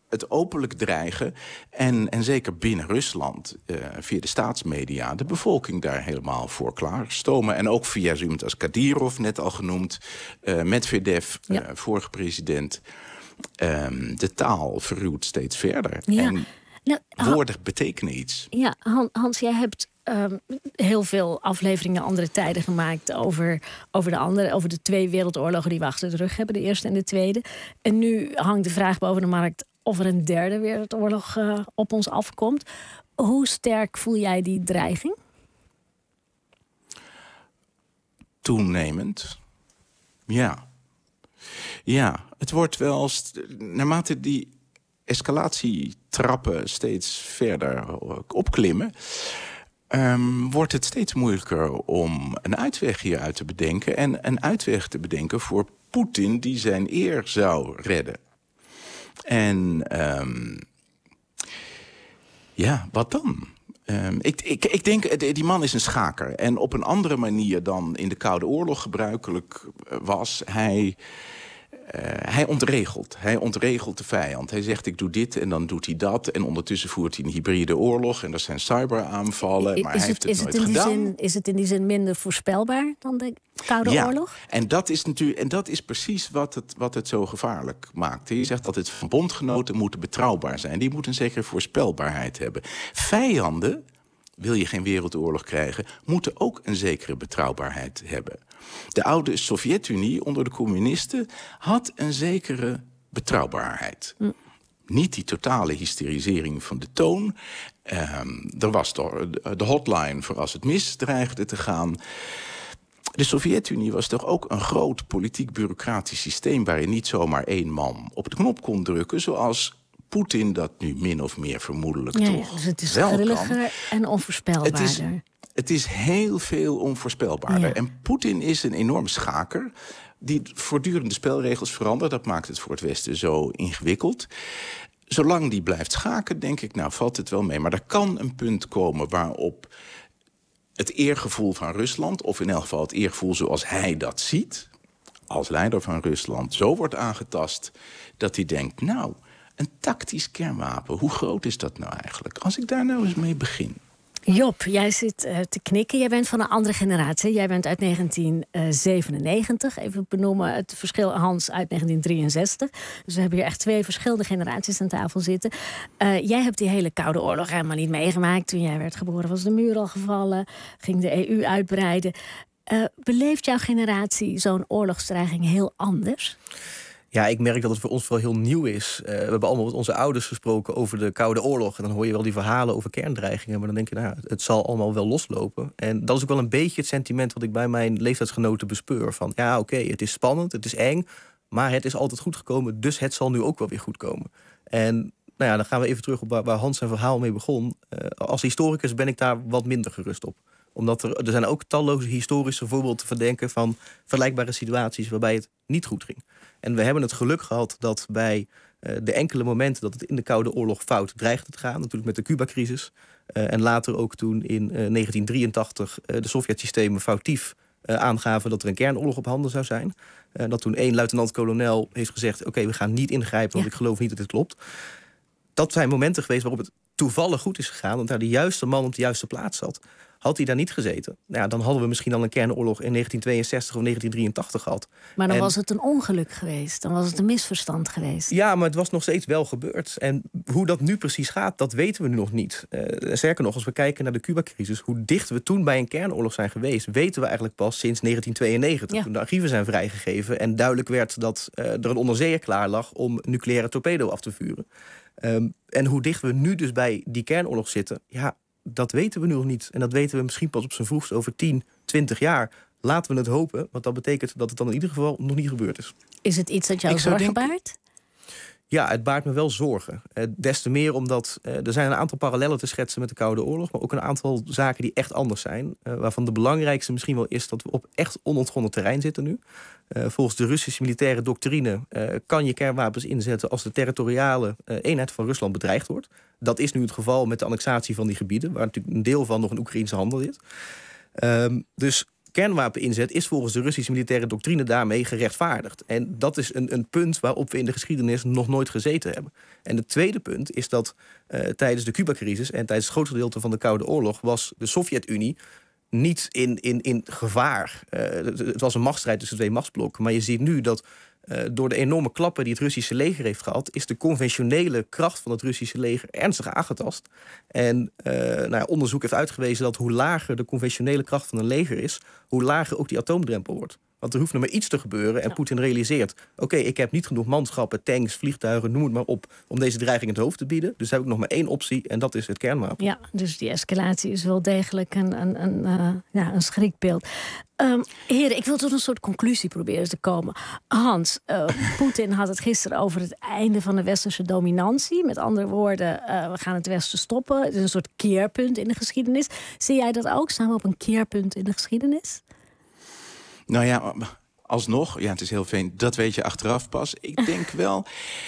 het openlijk dreigen en zeker binnen Rusland, via de staatsmedia, de bevolking daar helemaal voor klaarstomen. En ook via zo iemand als Kadyrov, net al genoemd, Medvedev, vorige president. De taal verruwt steeds verder. Ja. En woorden betekenen iets. Ja, Hans, jij hebt heel veel afleveringen andere tijden gemaakt over de 2 wereldoorlogen die we achter de rug hebben, de eerste en de tweede. En nu hangt de vraag boven de markt of er een 3e wereldoorlog op ons afkomt. Hoe sterk voel jij die dreiging? Toenemend. Ja, het wordt wel naarmate die escalatietrappen steeds verder opklimmen, wordt het steeds moeilijker om een uitweg hieruit te bedenken. En een uitweg te bedenken voor Poetin die zijn eer zou redden. En wat dan? Ik denk, die man is een schaker. En op een andere manier dan in de Koude Oorlog gebruikelijk was, hij ontregelt. Hij ontregelt de vijand. Hij zegt, ik doe dit en dan doet hij dat. En ondertussen voert hij een hybride oorlog. En dat zijn cyberaanvallen. Maar hij heeft het nooit gedaan. Is het in die zin minder voorspelbaar dan de Koude Oorlog? En dat is precies wat het zo gevaarlijk maakt. Je zegt dat het van bondgenoten moeten betrouwbaar zijn. Die moeten een zekere voorspelbaarheid hebben. Vijanden, wil je geen wereldoorlog krijgen, moeten ook een zekere betrouwbaarheid hebben. De oude Sovjet-Unie onder de communisten had een zekere betrouwbaarheid. Niet die totale hysterisering van de toon. Er was de hotline voor als het mis dreigde te gaan. De Sovjet-Unie was toch ook een groot politiek-bureaucratisch systeem waarin niet zomaar 1 man op de knop kon drukken, zoals Poetin dat nu min of meer vermoedelijk toch dus het is wel grilliger kan. en onvoorspelbaarder. Het is heel veel onvoorspelbaarder. Ja. En Poetin is een enorm schaker die voortdurend de spelregels verandert. Dat maakt het voor het Westen zo ingewikkeld. Zolang die blijft schaken, denk ik, valt het wel mee. Maar er kan een punt komen waarop het eergevoel van Rusland, of in elk geval het eergevoel zoals hij dat ziet, als leider van Rusland, zo wordt aangetast dat hij denkt, een tactisch kernwapen, hoe groot is dat nou eigenlijk? Als ik daar nou eens mee begin. Job, jij zit te knikken. Jij bent van een andere generatie. Jij bent uit 1997. Even benoemen het verschil, Hans, uit 1963. Dus we hebben hier echt 2 verschillende generaties aan tafel zitten. Jij hebt die hele Koude Oorlog helemaal niet meegemaakt. Toen jij werd geboren was de muur al gevallen. Ging de EU uitbreiden. Beleeft jouw generatie zo'n oorlogsdreiging heel anders? Ja, ik merk dat het voor ons wel heel nieuw is. We hebben allemaal met onze ouders gesproken over de Koude Oorlog. En dan hoor je wel die verhalen over kerndreigingen. Maar dan denk je, het zal allemaal wel loslopen. En dat is ook wel een beetje het sentiment wat ik bij mijn leeftijdsgenoten bespeur. Van oké, het is spannend, het is eng, maar het is altijd goed gekomen. Dus het zal nu ook wel weer goed komen. En dan gaan we even terug op waar Hans zijn verhaal mee begon. Als historicus ben ik daar wat minder gerust op. Omdat er zijn ook talloze historische voorbeelden te verdenken van vergelijkbare situaties waarbij het niet goed ging. En we hebben het geluk gehad dat bij de enkele momenten dat het in de Koude Oorlog fout dreigde te gaan, natuurlijk met de Cuba-crisis, en later ook toen in 1983 de Sovjet-systemen foutief aangaven dat er een kernoorlog op handen zou zijn. Dat toen 1 luitenant-kolonel heeft gezegd, oké, we gaan niet ingrijpen, want ik geloof niet dat dit klopt. Dat zijn momenten geweest waarop het toevallig goed is gegaan, want daar de juiste man op de juiste plaats zat. Had hij daar niet gezeten, dan hadden we misschien al een kernoorlog in 1962 of 1983 gehad. Maar dan was het een ongeluk geweest. Dan was het een misverstand geweest. Ja, maar het was nog steeds wel gebeurd. En hoe dat nu precies gaat, dat weten we nu nog niet. Sterker nog, als we kijken naar de Cuba-crisis, hoe dicht we toen bij een kernoorlog zijn geweest, weten we eigenlijk pas sinds 1992. Toen de archieven zijn vrijgegeven en duidelijk werd dat er een onderzeeër klaar lag om nucleaire torpedo af te vuren. En hoe dicht we nu dus bij die kernoorlog zitten, dat weten we nu nog niet. En dat weten we misschien pas op zijn vroegst over 10, 20 jaar. Laten we het hopen, want dat betekent dat het dan in ieder geval nog niet gebeurd is. Is het iets dat jou zorgen baart? Ja, het baart me wel zorgen. Des te meer omdat er zijn een aantal parallellen te schetsen met de Koude Oorlog, maar ook een aantal zaken die echt anders zijn. Waarvan de belangrijkste misschien wel is dat we op echt onontgonnen terrein zitten nu. Volgens de Russische militaire doctrine kan je kernwapens inzetten als de territoriale eenheid van Rusland bedreigd wordt. Dat is nu het geval met de annexatie van die gebieden, waar natuurlijk een deel van nog in Oekraïnse handen zit. Dus kernwapeninzet is volgens de Russische militaire doctrine daarmee gerechtvaardigd. En dat is een punt waarop we in de geschiedenis nog nooit gezeten hebben. En het tweede punt is dat tijdens de Cuba-crisis en tijdens het grootste gedeelte van de Koude Oorlog was de Sovjet-Unie niet in gevaar. Het was een machtsstrijd tussen twee machtsblokken. Maar je ziet nu dat door de enorme klappen die het Russische leger heeft gehad, is de conventionele kracht van het Russische leger ernstig aangetast. En onderzoek heeft uitgewezen dat hoe lager de conventionele kracht van een leger is, hoe lager ook die atoomdrempel wordt. Want er hoeft nog maar iets te gebeuren en Poetin realiseert, oké, ik heb niet genoeg manschappen, tanks, vliegtuigen, noem het maar op, om deze dreiging in het hoofd te bieden. Dus heb ik nog maar één optie en dat is het kernwapen. Ja, dus die escalatie is wel degelijk een schrikbeeld. Heren, ik wil tot een soort conclusie proberen te komen. Hans, Poetin had het gisteren over het einde van de westerse dominantie. Met andere woorden, we gaan het Westen stoppen. Het is een soort keerpunt in de geschiedenis. Zie jij dat ook? Staan we op een keerpunt in de geschiedenis? Nou ja, alsnog, het is heel fijn, dat weet je achteraf pas. Ik denk wel,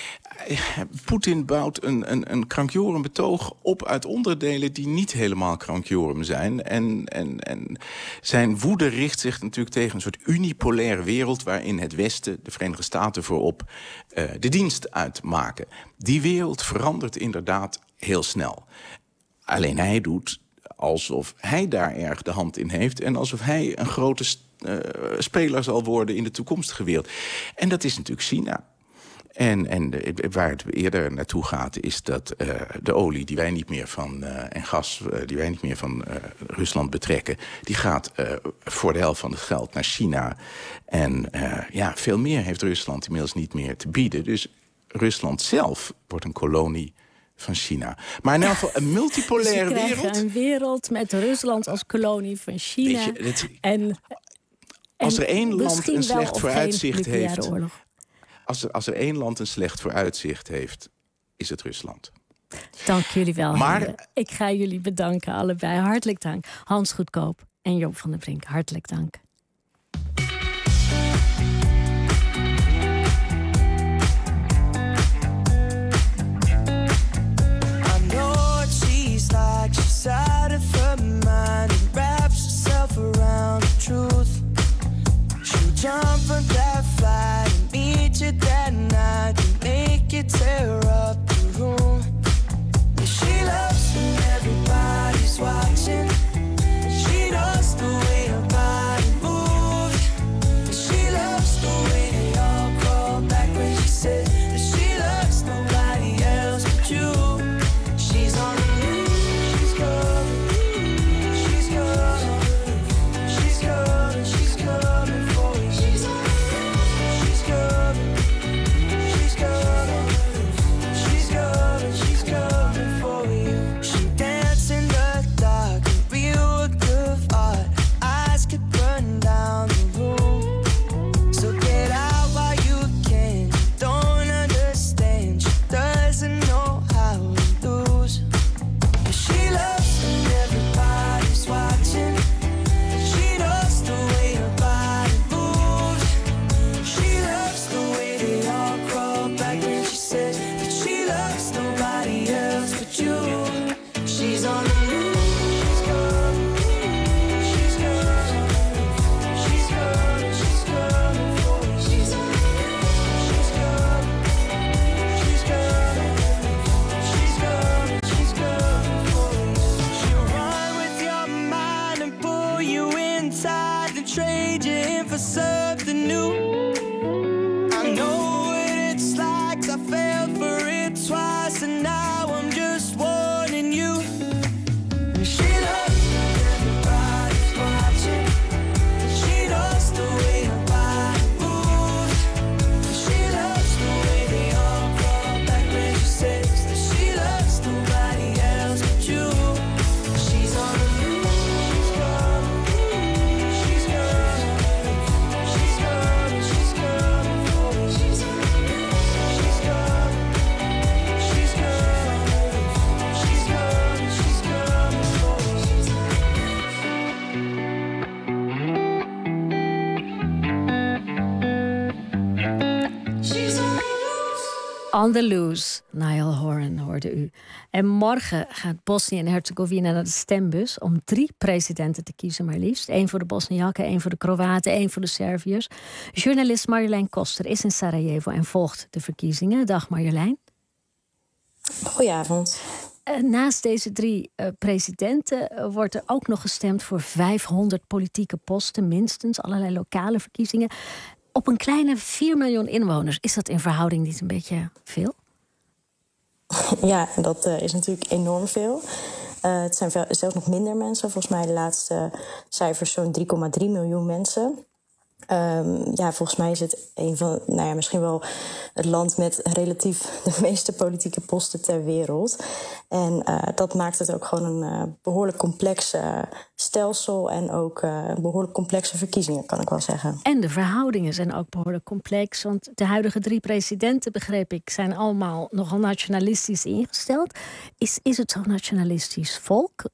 Poetin bouwt een krankjoren betoog op uit onderdelen die niet helemaal krankjoren zijn. En zijn woede richt zich natuurlijk tegen een soort unipolaire wereld waarin het Westen, de Verenigde Staten voorop, de dienst uitmaken. Die wereld verandert inderdaad heel snel. Alleen hij doet alsof hij daar erg de hand in heeft en alsof hij een grote speler zal worden in de toekomstige wereld. En dat is natuurlijk China. En waar het eerder naartoe gaat, is dat de olie die wij niet meer van en gas die wij niet meer van Rusland betrekken, die gaat voor de helft van het geld naar China. En veel meer heeft Rusland inmiddels niet meer te bieden. Dus Rusland zelf wordt een kolonie van China. Maar in elk geval een multipolaire wereld. Een wereld met Rusland als kolonie van China. Als er één land een slecht vooruitzicht heeft, oorlog. Als er één land een slecht vooruitzicht heeft, is het Rusland. Dank jullie wel. Maar ik ga jullie bedanken allebei. Hartelijk dank. Hans Goedkoop en Joop van den Brink. Hartelijk dank. She's out of her mind and wraps herself around the truth. She'll jump on that flight and meet you that night and make you tear up the room. And she loves when everybody's watching. She knows the way her body moves. And she loves the way they all crawl back when she said that she loves nobody else but you. She's on the On the Loose, Niall Horan hoorde u. En morgen gaat Bosnië en Herzegovina naar de stembus om 3 presidenten te kiezen maar liefst. 1 voor de Bosniakken, 1 voor de Kroaten, 1 voor de Serviërs. Journalist Marjolein Koster is in Sarajevo en volgt de verkiezingen. Dag Marjolein. Goedenavond. Naast deze 3 presidenten wordt er ook nog gestemd voor 500 politieke posten, minstens, allerlei lokale verkiezingen. Op een kleine 4 miljoen inwoners. Is dat in verhouding niet een beetje veel? Ja, dat is natuurlijk enorm veel. Het zijn zelfs nog minder mensen. Volgens mij de laatste cijfers zo'n 3,3 miljoen mensen. Volgens mij is het een van, misschien wel het land met relatief de meeste politieke posten ter wereld. En dat maakt het ook gewoon een behoorlijk complex stelsel en ook behoorlijk complexe verkiezingen, kan ik wel zeggen. En de verhoudingen zijn ook behoorlijk complex, want de huidige 3 presidenten, begreep ik, zijn allemaal nogal nationalistisch ingesteld. Is het zo'n nationalistisch volk?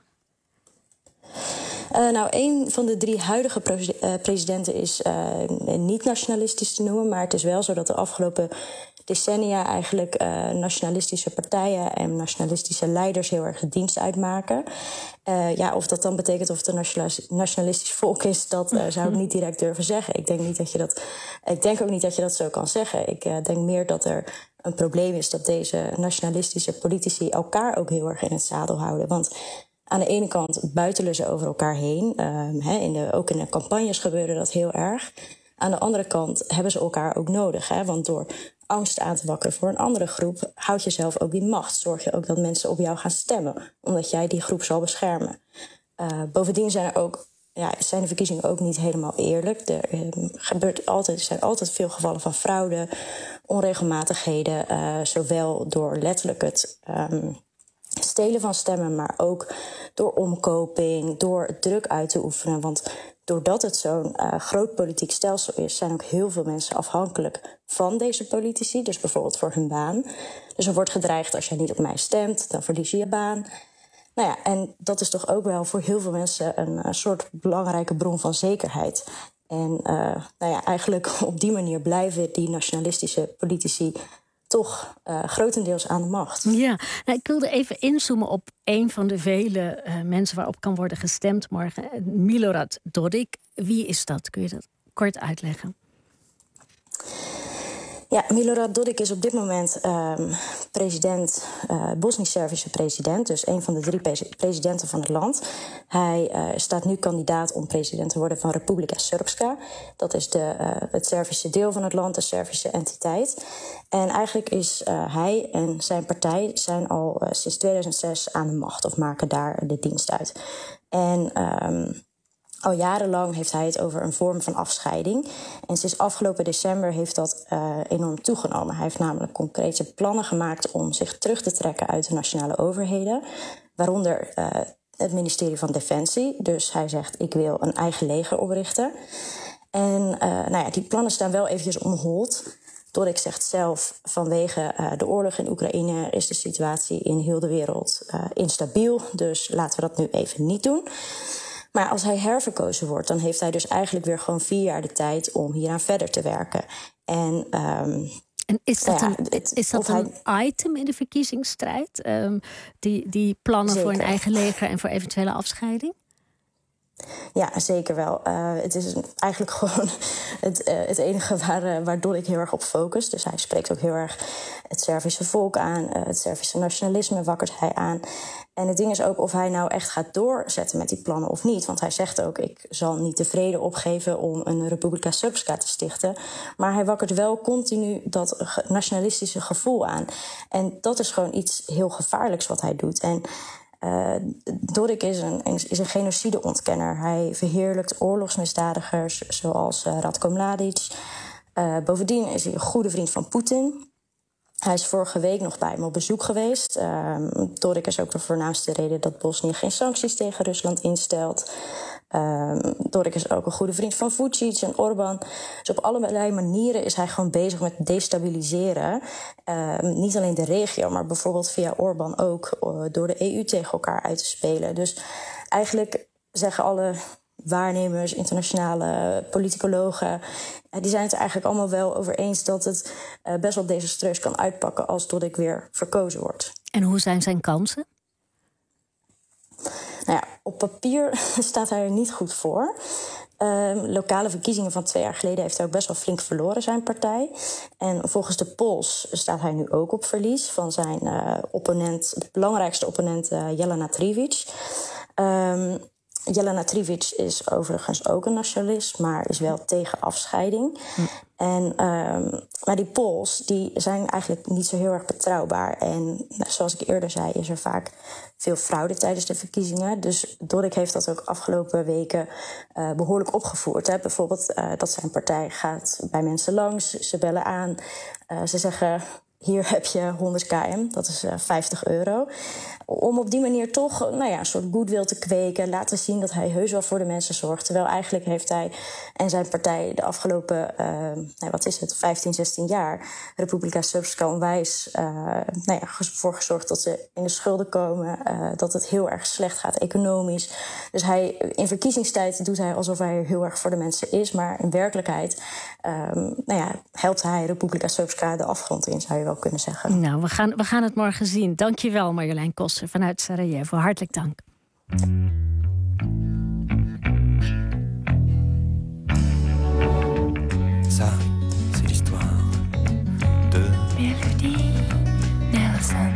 Een van de 3 huidige presidenten is niet nationalistisch te noemen, maar het is wel zo dat de afgelopen decennia eigenlijk nationalistische partijen en nationalistische leiders heel erg de dienst uitmaken. Of dat dan betekent of het een nationalistisch volk is, dat zou ik niet direct durven zeggen. Ik denk ook niet dat je dat zo kan zeggen. Ik denk meer dat er een probleem is dat deze nationalistische politici elkaar ook heel erg in het zadel houden. Want aan de ene kant buitelen ze over elkaar heen. Ook in de campagnes gebeurde dat heel erg. Aan de andere kant hebben ze elkaar ook nodig. Want door angst aan te wakkeren voor een andere groep, houd je zelf ook die macht. Zorg je ook dat mensen op jou gaan stemmen, omdat jij die groep zal beschermen. Bovendien zijn de verkiezingen ook niet helemaal eerlijk. Er zijn altijd veel gevallen van fraude, onregelmatigheden, zowel door letterlijk het stelen van stemmen, maar ook door omkoping, door druk uit te oefenen. Want doordat het zo'n groot politiek stelsel is, zijn ook heel veel mensen afhankelijk van deze politici. Dus bijvoorbeeld voor hun baan. Dus er wordt gedreigd, als jij niet op mij stemt, dan verlies je je baan. En dat is toch ook wel voor heel veel mensen een soort belangrijke bron van zekerheid. En eigenlijk op die manier blijven die nationalistische politici toch grotendeels aan de macht. Ja, ik wilde even inzoomen op een van de vele mensen waarop kan worden gestemd morgen. Milorad Dodik. Wie is dat? Kun je dat kort uitleggen? Ja, Milorad Dodik is op dit moment Bosnisch-Servische president. Dus een van de 3 presidenten van het land. Hij staat nu kandidaat om president te worden van Republika Srpska. Dat is het Servische deel van het land, de Servische entiteit. En eigenlijk is hij en zijn partij zijn al sinds 2006 aan de macht, of maken daar de dienst uit. En al jarenlang heeft hij het over een vorm van afscheiding. En sinds afgelopen december heeft dat enorm toegenomen. Hij heeft namelijk concrete plannen gemaakt om zich terug te trekken uit de nationale overheden. Waaronder het ministerie van Defensie. Dus hij zegt, ik wil een eigen leger oprichten. En die plannen staan wel eventjes on hold. Dodik zegt zelf, vanwege de oorlog in Oekraïne is de situatie in heel de wereld instabiel. Dus laten we dat nu even niet doen. Maar als hij herverkozen wordt, dan heeft hij dus eigenlijk weer gewoon 4 jaar de tijd om hieraan verder te werken. En is dat een item in de verkiezingsstrijd? Die plannen Zeker. voor een eigen leger en voor eventuele afscheiding? Ja, zeker wel. Het is eigenlijk gewoon het enige waar Dodik heel erg op focust. Dus hij spreekt ook heel erg het Servische volk aan. Het Servische nationalisme wakkert hij aan. En het ding is ook of hij nou echt gaat doorzetten met die plannen of niet. Want hij zegt ook, ik zal niet de vrede opgeven om een Republika Srpska te stichten. Maar hij wakkert wel continu dat nationalistische gevoel aan. En dat is gewoon iets heel gevaarlijks wat hij doet. En Dodik is een genocideontkenner. Hij verheerlijkt oorlogsmisdadigers zoals Ratko Mladic. Bovendien is hij een goede vriend van Poetin. Hij is vorige week nog bij hem op bezoek geweest. Dodik is ook de voornaamste reden dat Bosnië geen sancties tegen Rusland instelt. Dodik is ook een goede vriend van Vučić en Orbán. Dus op allerlei manieren is hij gewoon bezig met destabiliseren. Niet alleen de regio, maar bijvoorbeeld via Orbán ook door de EU tegen elkaar uit te spelen. Dus eigenlijk zeggen alle waarnemers, internationale politicologen, die zijn het er eigenlijk allemaal wel over eens dat het best wel desastreus kan uitpakken als Dodik weer verkozen wordt. En hoe zijn zijn kansen? Nou ja, op papier staat hij er niet goed voor. Lokale verkiezingen van 2 jaar geleden heeft hij ook best wel flink verloren, zijn partij. En volgens de polls staat hij nu ook op verlies van zijn opponent, de belangrijkste opponent, Jelena Trivic. Jelena Trivic is overigens ook een nationalist, maar is wel tegen afscheiding. Maar die polls die zijn eigenlijk niet zo heel erg betrouwbaar. En zoals ik eerder zei, is er vaak veel fraude tijdens de verkiezingen. Dus Dodik heeft dat ook afgelopen weken behoorlijk opgevoerd. Hè. Bijvoorbeeld dat zijn partij gaat bij mensen langs, ze bellen aan. Ze zeggen, hier heb je 100 km, dat is €50. Om op die manier toch een soort goodwill te kweken, laten zien dat hij heus wel voor de mensen zorgt. Terwijl eigenlijk heeft hij en zijn partij de afgelopen 15, 16 jaar, Republika Srpska, onwijs voor gezorgd dat ze in de schulden komen, dat het heel erg slecht gaat economisch. Dus in verkiezingstijd doet hij alsof hij heel erg voor de mensen is, maar in werkelijkheid helpt hij Republika Srpska de afgrond in, zou je wel kunnen zeggen. Nou, we gaan het morgen zien. Dank je wel, Marjolein Koster vanuit Sarajevo. Hartelijk dank. Ça, c'est l'histoire de Melody Nelson.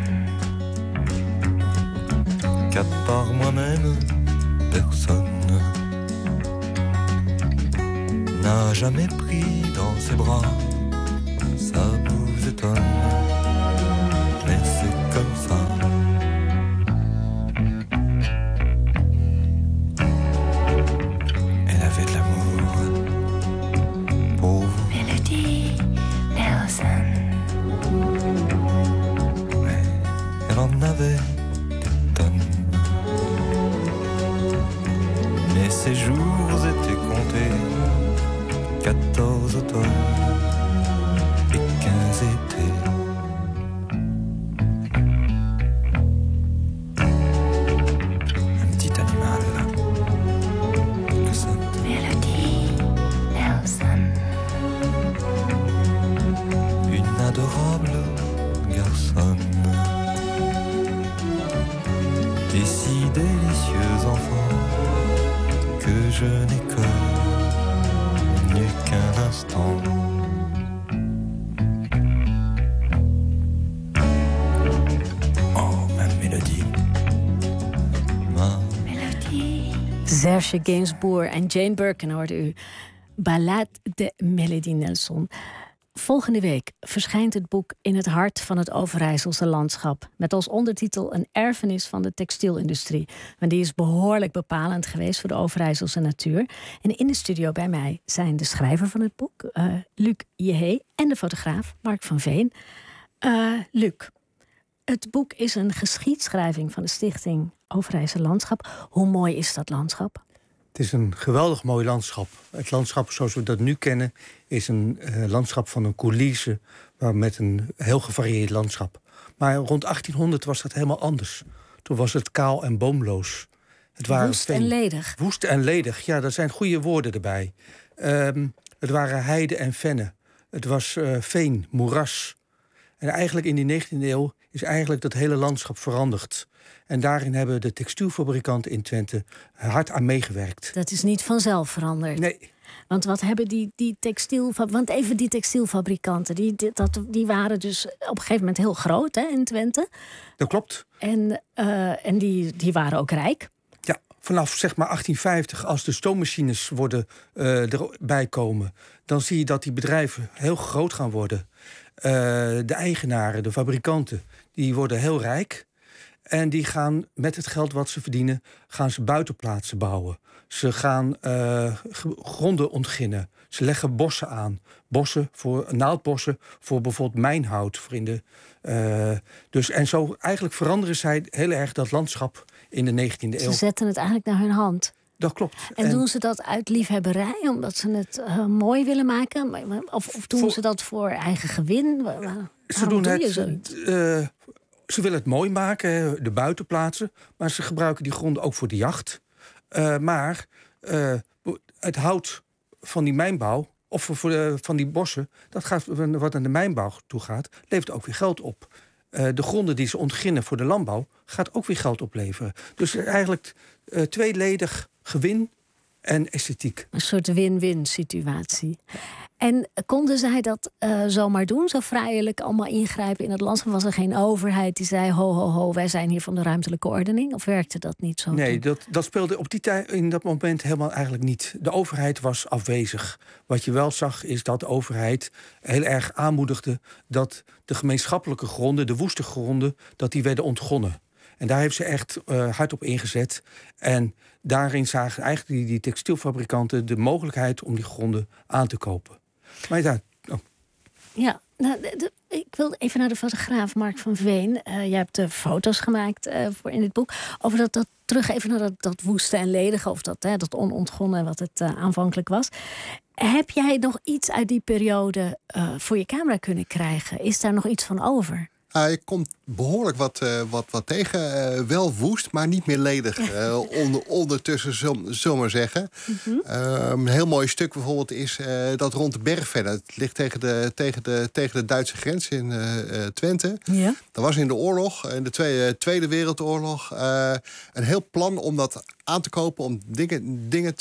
Qu'à part moi-même, personne n'a jamais pris dans ses bras. Ça vous étonne, mais c'est comme ça. Elle avait de l'amour pour vous. Melody Nelson. Mais elle en avait des tonnes. Mais ses jours étaient comptés. 14 automnes et 15 étés. Un petit animal que ça. Melody Nelson. Une adorable garçonne. Des si délicieux enfants que je n'ai connu qu'un instant. Serge Gainsbourg en Jane Birkin hoorde u. Ballade de Melody Nelson. Volgende week verschijnt het boek In het hart van het Overijsselse landschap. Met als ondertitel Een erfenis van de textielindustrie. Want die is behoorlijk bepalend geweest voor de Overijsselse natuur. En in de studio bij mij zijn de schrijver van het boek, Luc Jehe, en de fotograaf Mark van Veen. Luc, het boek is een geschiedschrijving van de stichting Overijssel Landschap. Hoe mooi is dat landschap? Het is een geweldig mooi landschap. Het landschap zoals we dat nu kennen is een landschap van een coulisse, maar met een heel gevarieerd landschap. Maar rond 1800 was dat helemaal anders. Toen was het kaal en boomloos. Het waren woest en ledig. Woest en ledig, ja, daar zijn goede woorden erbij. Het waren heide en vennen. Het was veen, moeras. En eigenlijk in die 19e eeuw is eigenlijk dat hele landschap veranderd. En daarin hebben de textielfabrikanten in Twente hard aan meegewerkt. Dat is niet vanzelf veranderd. Nee. Want wat hebben die textielfabrikanten, die waren dus op een gegeven moment heel groot, hè, in Twente. Dat klopt. En die waren ook rijk. Ja, vanaf zeg maar 1850, als de stoommachines erbij komen, dan zie je dat die bedrijven heel groot gaan worden. De eigenaren, de fabrikanten, die worden heel rijk. En die gaan met het geld wat ze verdienen, gaan ze buitenplaatsen bouwen. Ze gaan gronden ontginnen. Ze leggen bossen aan. Naaldbossen voor bijvoorbeeld mijnhout. En zo eigenlijk veranderen zij heel erg dat landschap in de 19e eeuw. Ze zetten het eigenlijk naar hun hand. Dat klopt. En doen ze dat uit liefhebberij, omdat ze het mooi willen maken? Of doen ze dat voor eigen gewin? Ze doen het. Ze willen het mooi maken, de buitenplaatsen. Maar ze gebruiken die gronden ook voor de jacht. Maar het hout van die mijnbouw, of van die bossen, dat gaat, wat aan de mijnbouw toe gaat, levert ook weer geld op. De gronden die ze ontginnen voor de landbouw gaat ook weer geld opleveren. Dus eigenlijk tweeledig gewin en esthetiek. Een soort win-win situatie. En konden zij dat zomaar doen? Zo vrijelijk allemaal ingrijpen in het landschap? Was er geen overheid die zei, ho, ho, ho, wij zijn hier van de ruimtelijke ordening? Of werkte dat niet zo? Nee, dat speelde op die tijd in dat moment helemaal eigenlijk niet. De overheid was afwezig. Wat je wel zag is dat de overheid heel erg aanmoedigde dat de gemeenschappelijke gronden, de woeste gronden, dat die werden ontgonnen. En daar heeft ze echt hard op ingezet. En daarin zagen eigenlijk die textielfabrikanten de mogelijkheid om die gronden aan te kopen. Maar Ja, nou, ik wil even naar de fotograaf Mark van Veen. Jij hebt foto's gemaakt voor in dit boek. Over dat terug even naar dat woeste en ledige, of dat onontgonnen wat het aanvankelijk was. Heb jij nog iets uit die periode voor je camera kunnen krijgen? Is daar nog iets van over? Je komt behoorlijk wat tegen. Wel woest, maar niet meer ledig. Ondertussen, zullen we maar zeggen. Een heel mooi stuk bijvoorbeeld is dat rond de Bergvennen. Het ligt tegen de Duitse grens in Twente. Ja. Dat was in de oorlog, in de Tweede Wereldoorlog, een heel plan om dat aan te kopen, om dingen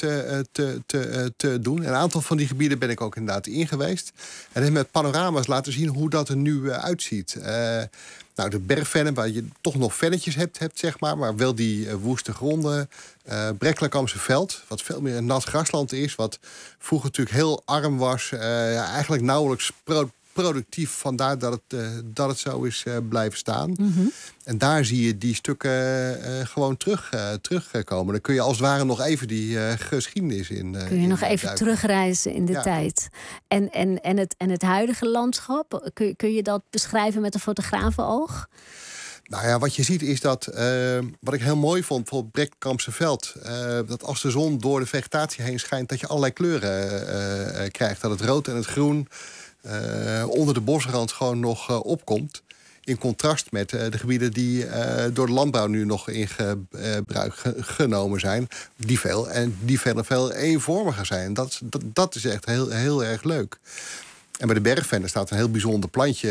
te doen. Een aantal van die gebieden ben ik ook inderdaad in geweest. En heeft met panorama's laten zien hoe dat er nu uitziet. De bergvennen, waar je toch nog vennetjes hebt zeg maar wel die woeste gronden. Brekkelakamse veld, wat veel meer een nat grasland is. Wat vroeger natuurlijk heel arm was. Eigenlijk nauwelijks productief, vandaar dat het zo is blijven staan. En daar zie je die stukken gewoon terugkomen. Dan kun je als het ware nog even die geschiedenis in. Kun je nog even terugreizen in de tijd. En het huidige landschap, kun je dat beschrijven met een fotografenoog? Nou ja, wat je ziet is dat, wat ik heel mooi vond, bijvoorbeeld Brekkelakamse veld, dat als de zon door de vegetatie heen schijnt, dat je allerlei kleuren krijgt. Dat het rood en het groen onder de bosrand gewoon nog opkomt. In contrast met de gebieden die door de landbouw nu nog in gebruik genomen zijn. Die veel eenvormiger zijn. Dat is echt heel erg leuk. En bij de bergvennen staat een heel bijzonder plantje.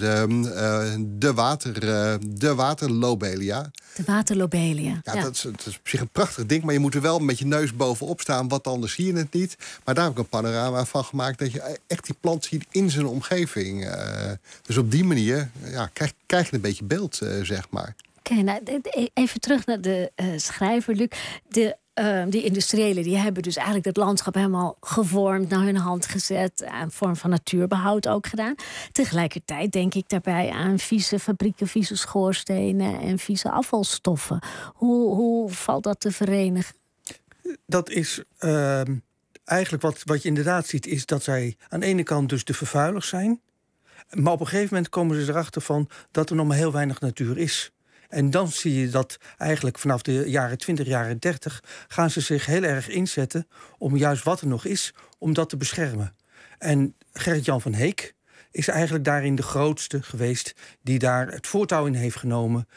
De waterlobelia. De waterlobelia. Ja. Dat is op zich een prachtig ding. Maar je moet er wel met je neus bovenop staan. Want anders zie je het niet. Maar daar heb ik een panorama van gemaakt. Dat je echt die plant ziet in zijn omgeving. Dus op die manier krijg je een beetje beeld, zeg maar. Oké, nou, even terug naar de schrijver, Luc. Die industriëlen die hebben dus eigenlijk het landschap helemaal gevormd, naar hun hand gezet, een vorm van natuurbehoud ook gedaan. Tegelijkertijd denk ik daarbij aan vieze fabrieken, vieze schoorstenen en vieze afvalstoffen. Hoe valt dat te verenigen? Dat is eigenlijk wat je inderdaad ziet, is dat zij aan de ene kant dus de vervuilers zijn, maar op een gegeven moment komen ze erachter van dat er nog maar heel weinig natuur is. En dan zie je dat eigenlijk vanaf de jaren 20, jaren 30... gaan ze zich heel erg inzetten om juist wat er nog is, om dat te beschermen. En Gerrit-Jan van Heek is eigenlijk daarin de grootste geweest die daar het voortouw in heeft genomen.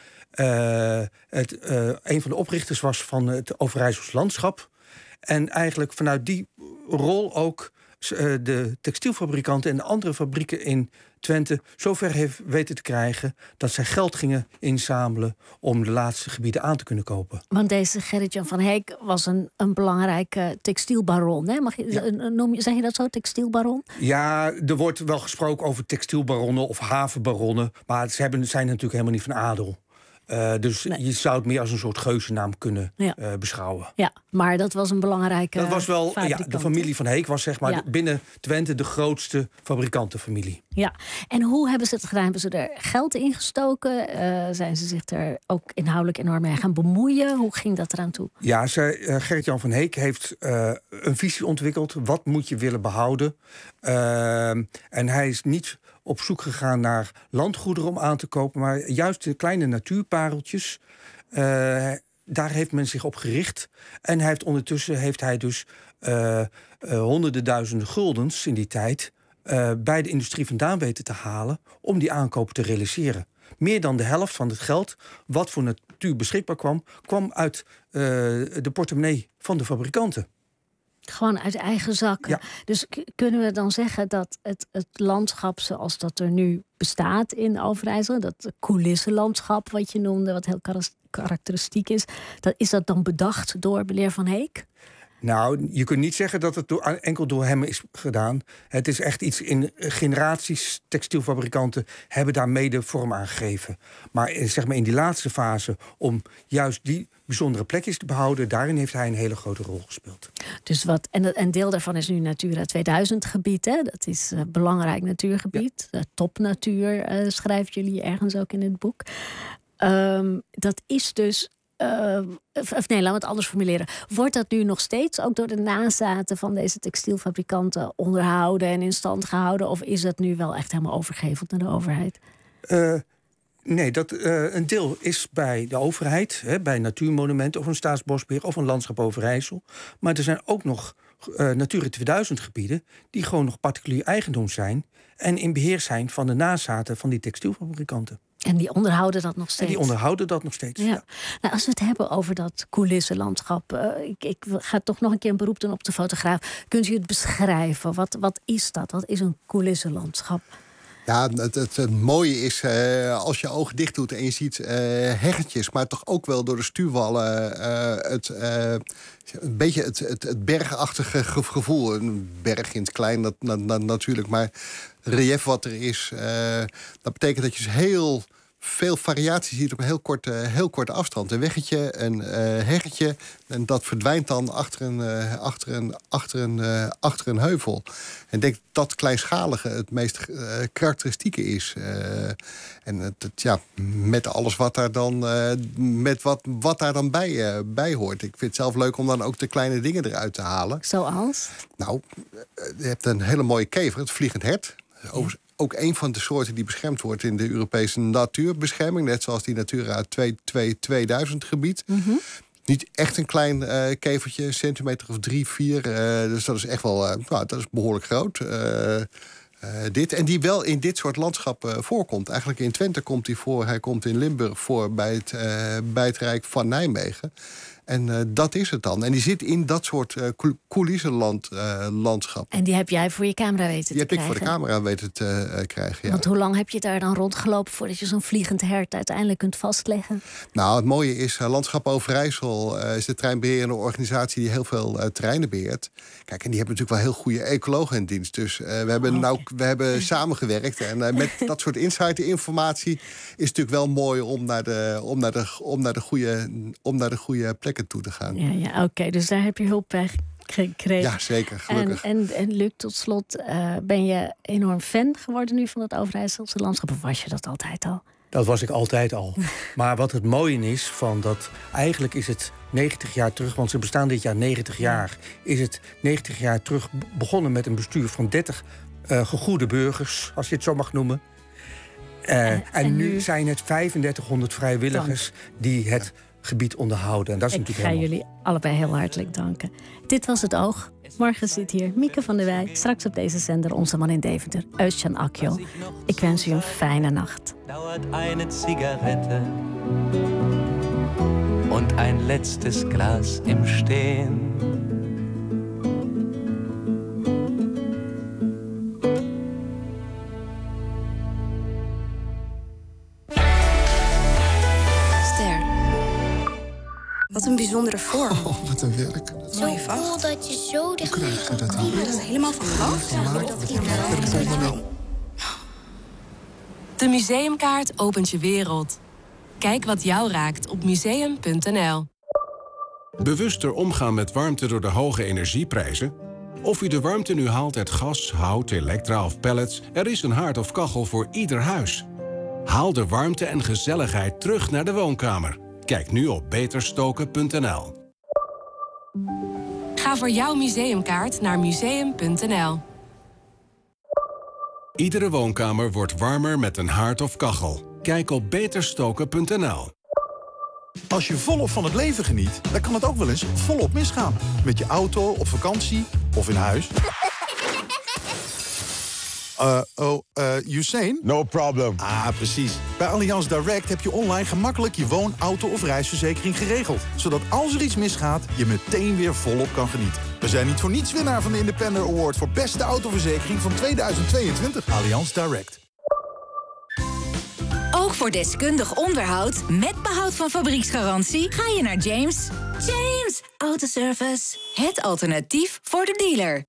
Een van de oprichters was van het Overijssels Landschap. En eigenlijk vanuit die rol ook de textielfabrikanten en de andere fabrieken in Twente zover heeft weten te krijgen dat zij geld gingen inzamelen om de laatste gebieden aan te kunnen kopen. Want deze Gerrit-Jan van Heek was een belangrijke textielbaron. Hè? Zeg je dat zo, textielbaron? Ja, er wordt wel gesproken over textielbaronnen of havenbaronnen, maar ze zijn natuurlijk helemaal niet van adel. Dus nee. Je zou het meer als een soort geuzennaam kunnen beschouwen. Ja, maar dat was een belangrijke. Dat was wel, de familie van Heek was zeg maar binnen Twente de grootste fabrikantenfamilie. Ja, en hoe hebben ze het gedaan? Hebben ze er geld in gestoken? Zijn ze zich er ook inhoudelijk enorm mee gaan bemoeien? Hoe ging dat eraan toe? Ja, Gerrit-Jan van Heek heeft een visie ontwikkeld. Wat moet je willen behouden? En hij is niet op zoek gegaan naar landgoederen om aan te kopen, maar juist de kleine natuurpareltjes. Daar heeft men zich op gericht. En ondertussen heeft hij dus honderden duizenden guldens in die tijd bij de industrie vandaan weten te halen om die aankopen te realiseren. Meer dan de helft van het geld wat voor natuur beschikbaar kwam uit de portemonnee van de fabrikanten. Gewoon uit eigen zakken. Ja. Dus kunnen we dan zeggen dat het landschap zoals dat er nu bestaat in Overijssel, dat coulissenlandschap wat je noemde, wat heel karakteristiek is dat dan bedacht door meneer Van Heek? Nou, je kunt niet zeggen dat het enkel door hem is gedaan. Het is echt iets in generaties textielfabrikanten hebben daar mede vorm aan gegeven. Maar zeg maar in die laatste fase, om juist die bijzondere plekjes te behouden, daarin heeft hij een hele grote rol gespeeld. Dus een deel daarvan is nu Natura 2000 gebied. Hè? Dat is een belangrijk natuurgebied. Ja. Topnatuur schrijven jullie ergens ook in het boek. Dat is dus... laten we het anders formuleren. Wordt dat nu nog steeds ook door de nazaten van deze textielfabrikanten onderhouden en in stand gehouden? Of is dat nu wel echt helemaal overgeheveld naar de overheid? Nee, een deel is bij de overheid, bij natuurmonumenten of een staatsbosbeheer of een landschap Overijssel. Maar er zijn ook nog Natura 2000 gebieden die gewoon nog particulier eigendom zijn en in beheer zijn van de nazaten van die textielfabrikanten. En die onderhouden dat nog steeds. Ja. Nou, als we het hebben over dat coulissenlandschap, ik ga toch nog een keer een beroep doen op de fotograaf. Kunt u het beschrijven? Wat is dat? Wat is een coulissenlandschap? Ja, het mooie is, als je ogen dicht doet en je ziet heggetjes, maar toch ook wel door de stuwwallen een beetje het bergachtige gevoel. Een berg in het klein natuurlijk, maar relief wat er is. Dat betekent dat je dus heel veel variatie ziet op een heel korte afstand. Een weggetje, een heggetje, en dat verdwijnt dan achter een heuvel. En ik denk dat kleinschalige het meest karakteristieke is. En met alles wat daar dan, wat daar dan bij hoort. Ik vind het zelf leuk om dan ook de kleine dingen eruit te halen. Zoals? Nou, je hebt een hele mooie kever, het vliegend hert. Ook een van de soorten die beschermd wordt in de Europese natuurbescherming. Net zoals die Natura 2000 gebied. Mm-hmm. Niet echt een klein kevertje, een centimeter of 3, 4. Dus dat is echt wel dat is behoorlijk groot. En die wel in dit soort landschappen voorkomt. Eigenlijk in Twente komt hij voor. Hij komt in Limburg voor bij het Rijk van Nijmegen. En dat is het dan. En die zit in dat soort coulissenlandschap. En die heb jij voor je camera weten te krijgen? Die heb ik voor de camera weten te krijgen, ja. Want hoe lang heb je daar dan rondgelopen voordat je zo'n vliegend hert uiteindelijk kunt vastleggen? Nou, het mooie is, Landschap Overijssel is de treinbeheerende organisatie die heel veel terreinen beheert. Kijk, en die hebben natuurlijk wel heel goede ecologen in dienst. Dus we hebben samengewerkt. En met dat soort insider-informatie is het natuurlijk wel mooi om naar de goede plekken toe te gaan. Ja, oké. Dus daar heb je hulp bij gekregen. Ja, zeker. Gelukkig. En Luc, tot slot, ben je enorm fan geworden nu van het Overijsselse landschap? Of was je dat altijd al? Dat was ik altijd al. Maar wat het mooie is van dat, eigenlijk is het 90 jaar terug, want ze bestaan dit jaar 90 jaar, is het 90 jaar terug begonnen met een bestuur van 30 gegoede burgers, als je het zo mag noemen. En nu zijn het 3500 vrijwilligers die het gebied onderhouden. En dat is natuurlijk ga jullie allebei heel hartelijk danken. Dit was Het Oog. Morgen zit hier Mieke van der Wij. Straks op deze zender onze man in Deventer, Özcan Akjol. Ik wens u een fijne nacht. Dauert eine Zigarette und ein letztes Glas im Stehen. Wat een bijzondere vorm. Oh, wat een werk. Zo cool dat je zo dicht bij je dat kan. Dat is helemaal van goud. De Museumkaart opent je wereld. Kijk wat jou raakt op museum.nl. Bewuster omgaan met warmte door de hoge energieprijzen? Of u de warmte nu haalt uit gas, hout, elektra of pellets, er is een haard of kachel voor ieder huis. Haal de warmte en gezelligheid terug naar de woonkamer. Kijk nu op beterstoken.nl. Ga voor jouw museumkaart naar museum.nl. Iedere woonkamer wordt warmer met een haard of kachel. Kijk op beterstoken.nl. Als je volop van het leven geniet, dan kan het ook wel eens volop misgaan. Met je auto, op vakantie of in huis. Usain? No problem. Ah, precies. Bij Allianz Direct heb je online gemakkelijk je woon-, auto- of reisverzekering geregeld. Zodat als er iets misgaat, je meteen weer volop kan genieten. We zijn niet voor niets winnaar van de Independer Award voor beste autoverzekering van 2022. Allianz Direct. Ook voor deskundig onderhoud met behoud van fabrieksgarantie ga je naar James. James Autoservice. Het alternatief voor de dealer.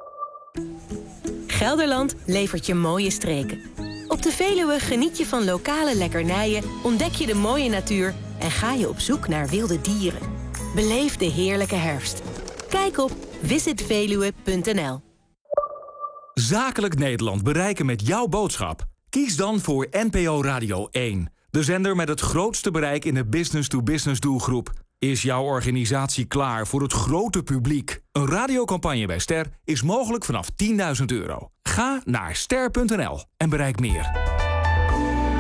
Gelderland levert je mooie streken. Op de Veluwe geniet je van lokale lekkernijen, ontdek je de mooie natuur en ga je op zoek naar wilde dieren. Beleef de heerlijke herfst. Kijk op visitveluwe.nl. Zakelijk Nederland bereiken met jouw boodschap. Kies dan voor NPO Radio 1. De zender met het grootste bereik in de business-to-business doelgroep. Is jouw organisatie klaar voor het grote publiek? Een radiocampagne bij Ster is mogelijk vanaf €10.000. Ga naar ster.nl en bereik meer.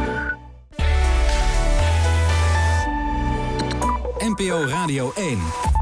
NPO Radio 1.